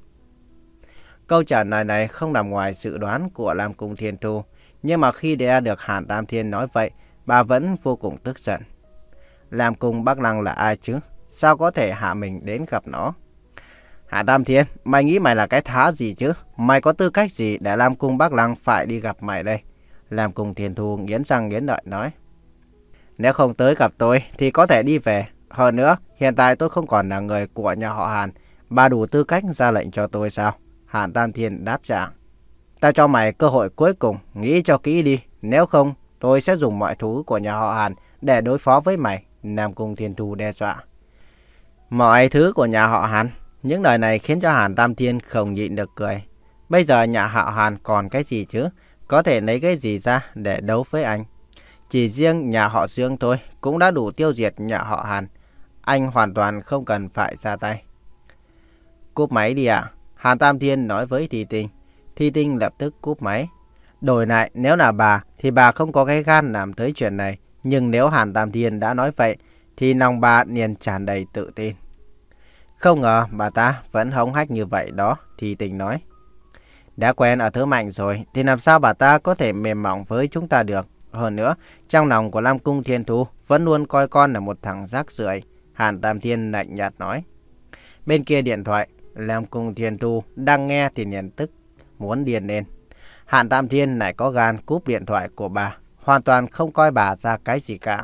Câu trả lời này không nằm ngoài dự đoán của Lam Cung Thiên Thu, nhưng mà khi nghe được Hàn Tam Thiên nói vậy, bà vẫn vô cùng tức giận. Lam Cung Bắc Lăng là ai chứ? Sao có thể hạ mình đến gặp nó? Hàn Tam Thiên, mày nghĩ mày là cái thá gì chứ? Mày có tư cách gì để Lam Cung Bắc Lăng phải đi gặp mày đây? Lam Cung Thiên Thu nghiến răng nghiến lợi nói. Nếu không tới gặp tôi thì có thể đi về. Hơn nữa, hiện tại tôi không còn là người của nhà họ Hàn. Bà đủ tư cách ra lệnh cho tôi sao? Hàn Tam Thiên đáp trả. Tao cho mày cơ hội cuối cùng, nghĩ cho kỹ đi. Nếu không, tôi sẽ dùng mọi thứ của nhà họ Hàn để đối phó với mày. Lam Cung Thiên Thu đe dọa. Mọi thứ của nhà họ Hàn. Những lời này khiến cho Hàn Tam Thiên không nhịn được cười. Bây giờ nhà họ Hàn còn cái gì chứ? Có thể lấy cái gì ra để đấu với anh? Chỉ riêng nhà họ Dương thôi cũng đã đủ tiêu diệt nhà họ Hàn. Anh hoàn toàn không cần phải ra tay. Cúp máy đi ạ. Hàn Tam Thiên nói với Thi Tinh. Thi Tinh lập tức cúp máy. Đổi lại, nếu là bà thì bà không có cái gan làm tới chuyện này. Nhưng nếu Hàn Tam Thiên đã nói vậy thì lòng bà liền tràn đầy tự tin. Không ngờ bà ta vẫn hống hách như vậy đó, Thi Tinh nói. Đã quen ở thứ mạnh rồi thì làm sao bà ta có thể mềm mỏng với chúng ta được. Hơn nữa, trong lòng của Lam Cung Thiên Thu vẫn luôn coi con là một thằng rác rưởi. Hàn Tam Thiên lạnh nhạt nói. Bên kia điện thoại, Lam Cung Thiên Thu đang nghe thì liền tức muốn điên lên. Hàn Tam Thiên lại có gan cúp điện thoại của bà, hoàn toàn không coi bà ra cái gì cả.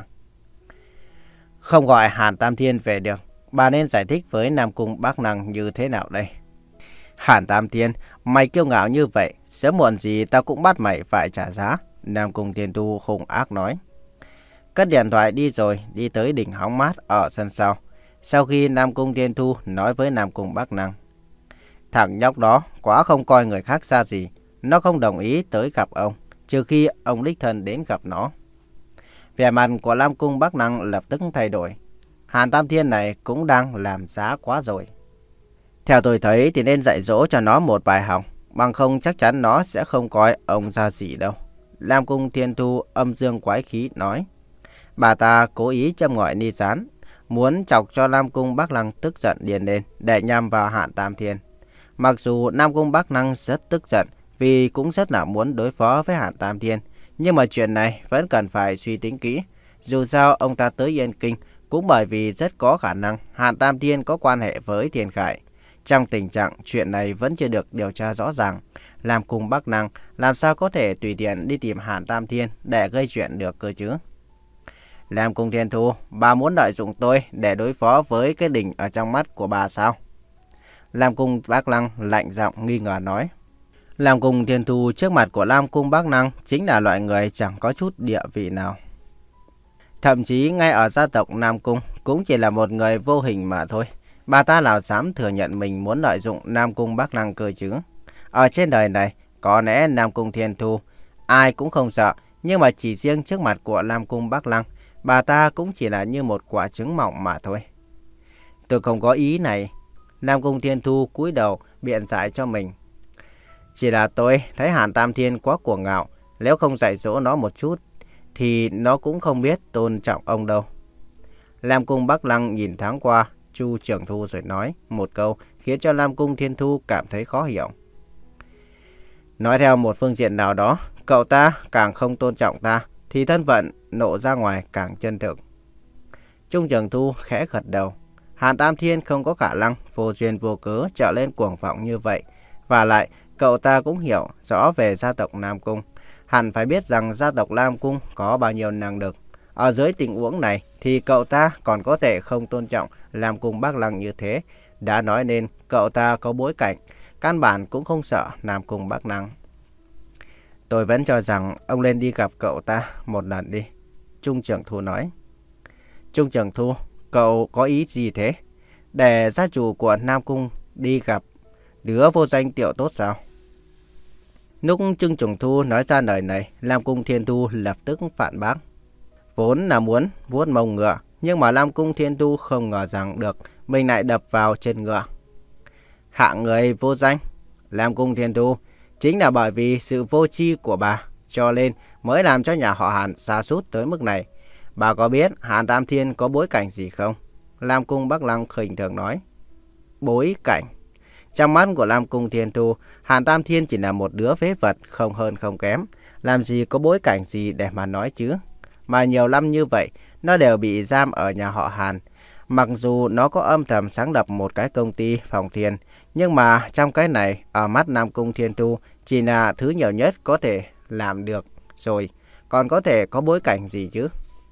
Không gọi Hàn Tam Thiên về được, bà nên giải thích với Nam Cung Bắc Lăng như thế nào đây? Hàn Tam Thiên, mày kiêu ngạo như vậy, sớm muộn gì tao cũng bắt mày phải trả giá. Nam Cung Thiên Thu hung ác nói. Cất điện thoại đi rồi, đi tới đỉnh hóng mát ở sân sau. Sau khi Nam Cung Thiên Thu nói với Nam Cung Bắc Lăng. Thằng nhóc đó quá không coi người khác ra gì. Nó không đồng ý tới gặp ông, trừ khi ông đích thân đến gặp nó. Vẻ mặt của Nam Cung Bắc Lăng lập tức thay đổi. Hàn Tam Thiên này cũng đang làm giá quá rồi. Theo tôi thấy thì nên dạy dỗ cho nó một bài học, bằng không chắc chắn nó sẽ không coi ông ra gì đâu. Lam Cung Thiên Thu âm dương quái khí nói. Bà ta cố ý châm ngòi ly gián, muốn chọc cho Lam Cung Bắc Lăng tức giận điên lên để nhằm vào Hàn Tam Thiên. Mặc dù Nam Cung Bắc Lăng rất tức giận vì cũng rất là muốn đối phó với Hàn Tam Thiên, nhưng mà chuyện này vẫn cần phải suy tính kỹ. Dù sao ông ta tới Yên Kinh cũng bởi vì rất có khả năng Hàn Tam Thiên có quan hệ với Thiên Khải. Trong tình trạng chuyện này vẫn chưa được điều tra rõ ràng, Lam Cung Bắc Lăng làm sao có thể tùy tiện đi tìm Hàn Tam Thiên để gây chuyện được cơ chứ? Lam Cung Thiên Thu, bà muốn lợi dụng tôi để đối phó với cái đỉnh ở trong mắt của bà sao? Lam Cung Bắc Lăng lạnh giọng nghi ngờ nói. Lam Cung Thiên Thu trước mặt của Lam Cung Bắc Lăng chính là loại người chẳng có chút địa vị nào. Thậm chí ngay ở gia tộc Nam Cung cũng chỉ là một người vô hình mà thôi. Bà ta nào dám thừa nhận mình muốn lợi dụng Nam Cung Bắc Lăng cơ chứ? Ở trên đời này, có lẽ Nam Cung Thiên Thu ai cũng không sợ, nhưng mà chỉ riêng trước mặt của Nam Cung Bắc Lăng, bà ta cũng chỉ là như một quả trứng mỏng mà thôi. Tôi không có ý này. Nam Cung Thiên Thu cúi đầu biện giải cho mình. Chỉ là tôi thấy Hàn Tam Thiên quá cuồng ngạo, nếu không dạy dỗ nó một chút thì nó cũng không biết tôn trọng ông đâu. Lam Cung Bắc Lăng nhìn thoáng qua Chu Trường Thu rồi nói một câu khiến cho Lam Cung Thiên Thu cảm thấy khó hiểu. Nói theo một phương diện nào đó, cậu ta càng không tôn trọng ta thì thân phận nộ ra ngoài càng chân thực. Chu Trường Thu khẽ gật đầu. Hàn Tam Thiên không có khả năng vô duyên vô cớ trở lên cuồng vọng như vậy. Và lại, cậu ta cũng hiểu rõ về gia tộc Nam Cung. Hẳn phải biết rằng gia tộc Nam Cung có bao nhiêu năng lực. Ở dưới tình huống này thì cậu ta còn có thể không tôn trọng Nam Cung Bắc Lăng như thế. Đã nói nên cậu ta có bối cảnh, căn bản cũng không sợ Nam Cung Bắc Lăng. Tôi vẫn cho rằng ông nên đi gặp cậu ta một lần đi, Trung Trường Thu nói. Trung Trường Thu, cậu có ý gì thế? Để gia chủ của Nam Cung đi gặp đứa vô danh tiểu tốt sao? Lúc Trương Trường Thu nói ra lời này, Lam Cung Thiên Thu lập tức phản bác. Vốn là muốn vuốt mông ngựa, nhưng mà Lam Cung Thiên Thu không ngờ rằng được mình lại đập vào chân ngựa. Hạng người vô danh, Lam Cung Thiên Thu, chính là bởi vì sự vô tri của bà, cho nên mới làm cho nhà họ Hàn sa sút tới mức này. Bà có biết Hàn Tam Thiên có bối cảnh gì không? Lam Cung Bắc Lăng khinh thường nói. Bối cảnh? Trong mắt của Lam Cung Thiên Thu, Hàn Tam Thiên chỉ là một đứa phế vật, không hơn không kém. Làm gì có bối cảnh gì để mà nói chứ? Mà nhiều năm như vậy, nó đều bị giam ở nhà họ Hàn. Mặc dù nó có âm thầm sáng lập một cái công ty phòng thiền, nhưng mà trong cái này, ở mắt Nam Cung Thiên Thu, chỉ là thứ nhiều nhất có thể làm được rồi. Còn có thể có bối cảnh gì chứ?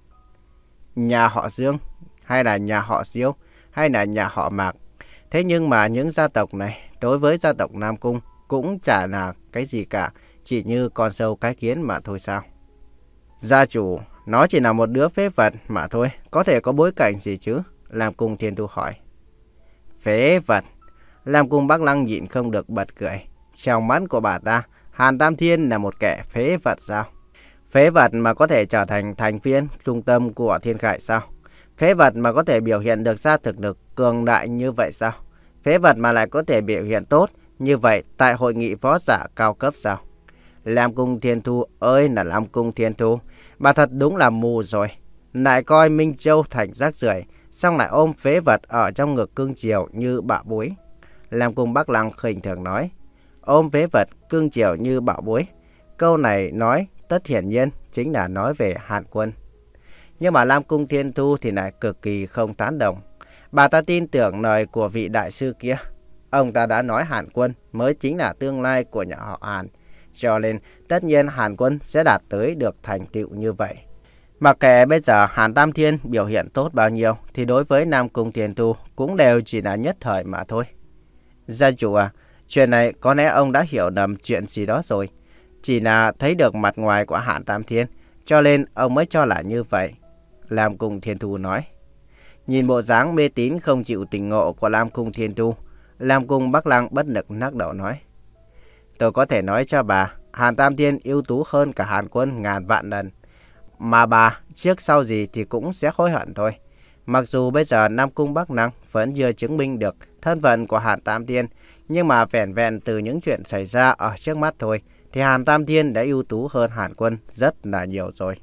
Nhà họ Dương, hay là nhà họ Diêu, hay là nhà họ Mạc. Thế nhưng mà những gia tộc này, đối với gia tộc Nam Cung, cũng chả là cái gì cả, chỉ như con sâu cái kiến mà thôi sao? Gia chủ, nó chỉ là một đứa phế vật mà thôi, có thể có bối cảnh gì chứ? Lam Cung Thiên Thu hỏi. Phế vật? Lam Cung Bắc Lăng nhịn không được bật cười. Trong mắt của bà ta, Hàn Tam Thiên là một kẻ phế vật sao? Phế vật mà có thể trở thành thành viên trung tâm của Thiên Khải sao? Phế vật mà có thể biểu hiện được ra thực lực cường đại như vậy sao? Phế vật mà lại có thể biểu hiện tốt như vậy tại hội nghị võ giả cao cấp sao? Lam Cung Thiên Thu ơi là Lam Cung Thiên Thu, bà thật đúng là mù rồi. Lại coi Minh Châu thành rác rưởi, xong lại ôm phế vật ở trong ngực cưng chiều như bảo bối. Lam Cung Bắc Lăng khinh thường nói. Ôm phế vật cưng chiều như bảo bối. Câu này nói tất hiển nhiên chính là nói về Hàn Quân. Nhưng mà Lam Cung Thiên Thu thì lại cực kỳ không tán đồng. Bà ta tin tưởng lời của vị đại sư kia. Ông ta đã nói Hàn Quân mới chính là tương lai của nhà họ Hàn. Cho nên tất nhiên Hàn Quân sẽ đạt tới được thành tựu như vậy. Mặc kệ bây giờ Hàn Tam Thiên biểu hiện tốt bao nhiêu thì đối với Nam Cung Thiên Thu cũng đều chỉ là nhất thời mà thôi. Gia chủ à, chuyện này có lẽ ông đã hiểu lầm chuyện gì đó rồi. Chỉ là thấy được mặt ngoài của Hàn Tam Thiên, cho nên ông mới cho là như vậy. Lam Cung Thiên Thu nói. Nhìn bộ dáng mê tín không chịu tỉnh ngộ của Lam Cung Thiên Thu, Lam Cung Bắc Lăng bất lực lắc đầu nói. Tôi có thể nói cho bà, Hàn Tam Thiên ưu tú hơn cả Hàn Quân ngàn vạn lần. Mà bà, trước sau gì thì cũng sẽ hối hận thôi. Mặc dù bây giờ Nam Cung Bắc Lăng vẫn chưa chứng minh được thân phận của Hàn Tam Thiên, nhưng mà vẻn vẹn từ những chuyện xảy ra ở trước mắt thôi, thì Hàn Tam Thiên đã ưu tú hơn Hàn Quân rất là nhiều rồi.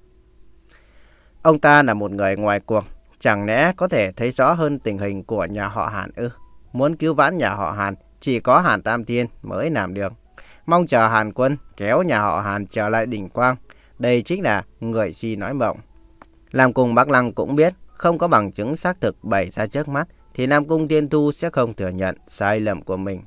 Ông ta là một người ngoài cuộc, chẳng lẽ có thể thấy rõ hơn tình hình của nhà họ Hàn ư? Muốn cứu vãn nhà họ Hàn, chỉ có Hàn Tam Thiên mới làm được. Mong chờ Hàn Quân kéo nhà họ Hàn trở lại đỉnh quang. Đây chính là người si nói mộng. Lam Cung Bắc Lăng cũng biết, không có bằng chứng xác thực bày ra trước mắt, thì Nam Cung Thiên Thu sẽ không thừa nhận sai lầm của mình.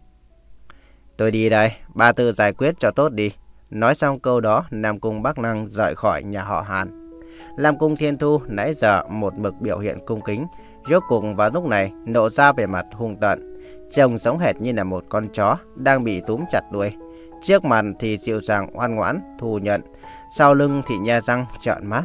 Tôi đi đây, bà tự giải quyết cho tốt đi. Nói xong câu đó, Nam Cung Bắc Lăng rời khỏi nhà họ Hàn. Lam Cung Thiên Thu nãy giờ một mực biểu hiện cung kính, rốt cuộc vào lúc này nộ ra về mặt hung tợn. Trông giống hệt như là một con chó đang bị túm chặt đuôi. Trước mặt thì dịu dàng ngoan ngoãn thu nhận, sau lưng thì nhe răng trợn mắt.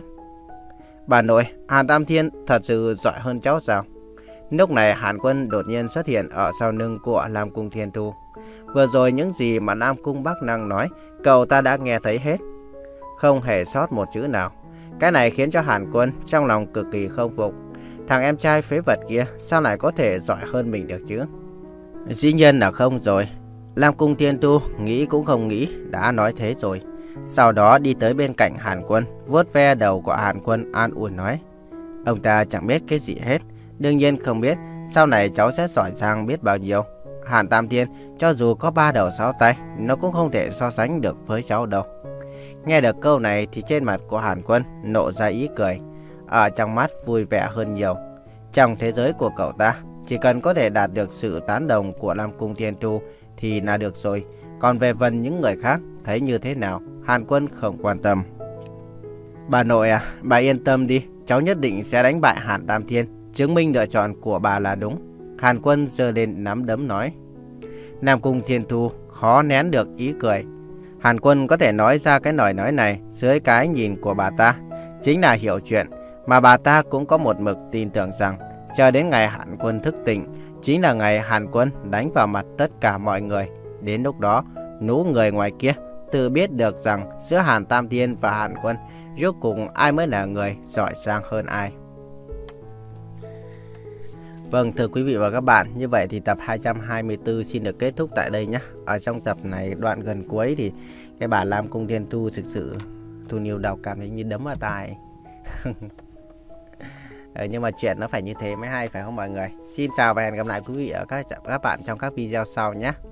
Bà nội, Hàn Tam Thiên thật sự giỏi hơn cháu sao? Lúc này Hàn Quân đột nhiên xuất hiện ở sau lưng của Lam Cung Thiên Thu. Vừa rồi những gì mà Lam Cung Bắc Lăng nói, cậu ta đã nghe thấy hết, không hề sót một chữ nào. Cái này khiến cho Hàn Quân trong lòng cực kỳ không phục. Thằng em trai phế vật kia sao lại có thể giỏi hơn mình được chứ? Dĩ nhiên là không rồi. Lam Cung Thiên Thu nghĩ cũng không nghĩ đã nói thế rồi. Sau đó đi tới bên cạnh Hàn Quân, vuốt ve đầu của Hàn Quân an ủi nói. Ông ta chẳng biết cái gì hết, đương nhiên không biết sau này cháu sẽ giỏi giang biết bao nhiêu. Hàn Tam Thiên cho dù có ba đầu sáu tay, nó cũng không thể so sánh được với cháu đâu. Nghe được câu này thì trên mặt của Hàn Quân nộ ra ý cười, ở trong mắt vui vẻ hơn nhiều. Trong thế giới của cậu ta, chỉ cần có thể đạt được sự tán đồng của Lam Cung Thiên Thu thì là được rồi. Còn về phần những người khác thấy như thế nào, Hàn Quân không quan tâm. Bà nội à, bà yên tâm đi, cháu nhất định sẽ đánh bại Hàn Tam Thiên, chứng minh lựa chọn của bà là đúng. Hàn Quân giơ lên nắm đấm nói. Nam Cung Thiên Thu khó nén được ý cười. Hàn Quân có thể nói ra cái lời nói này dưới cái nhìn của bà ta, chính là hiểu chuyện. Mà bà ta cũng có một mực tin tưởng rằng chờ đến ngày Hàn Quân thức tỉnh chính là ngày Hàn Quân đánh vào mặt tất cả mọi người. Đến lúc đó, nũ người ngoài kia tự biết được rằng giữa Hàn Tam Thiên và Hàn Quân rốt cùng ai mới là người giỏi giang hơn ai. Vâng, thưa quý vị và các bạn, như vậy thì tập hai trăm hai mươi tư xin được kết thúc tại đây nhé. Ở trong tập này đoạn gần cuối thì cái bà Lam Cung Thiên Thu thực sự Thu Niêu đọc cảm thấy như đấm vào tai. ừ, nhưng mà chuyện nó phải như thế mới hay phải không mọi người. Xin chào và hẹn gặp lại quý vị ở các các bạn trong các video sau nhé.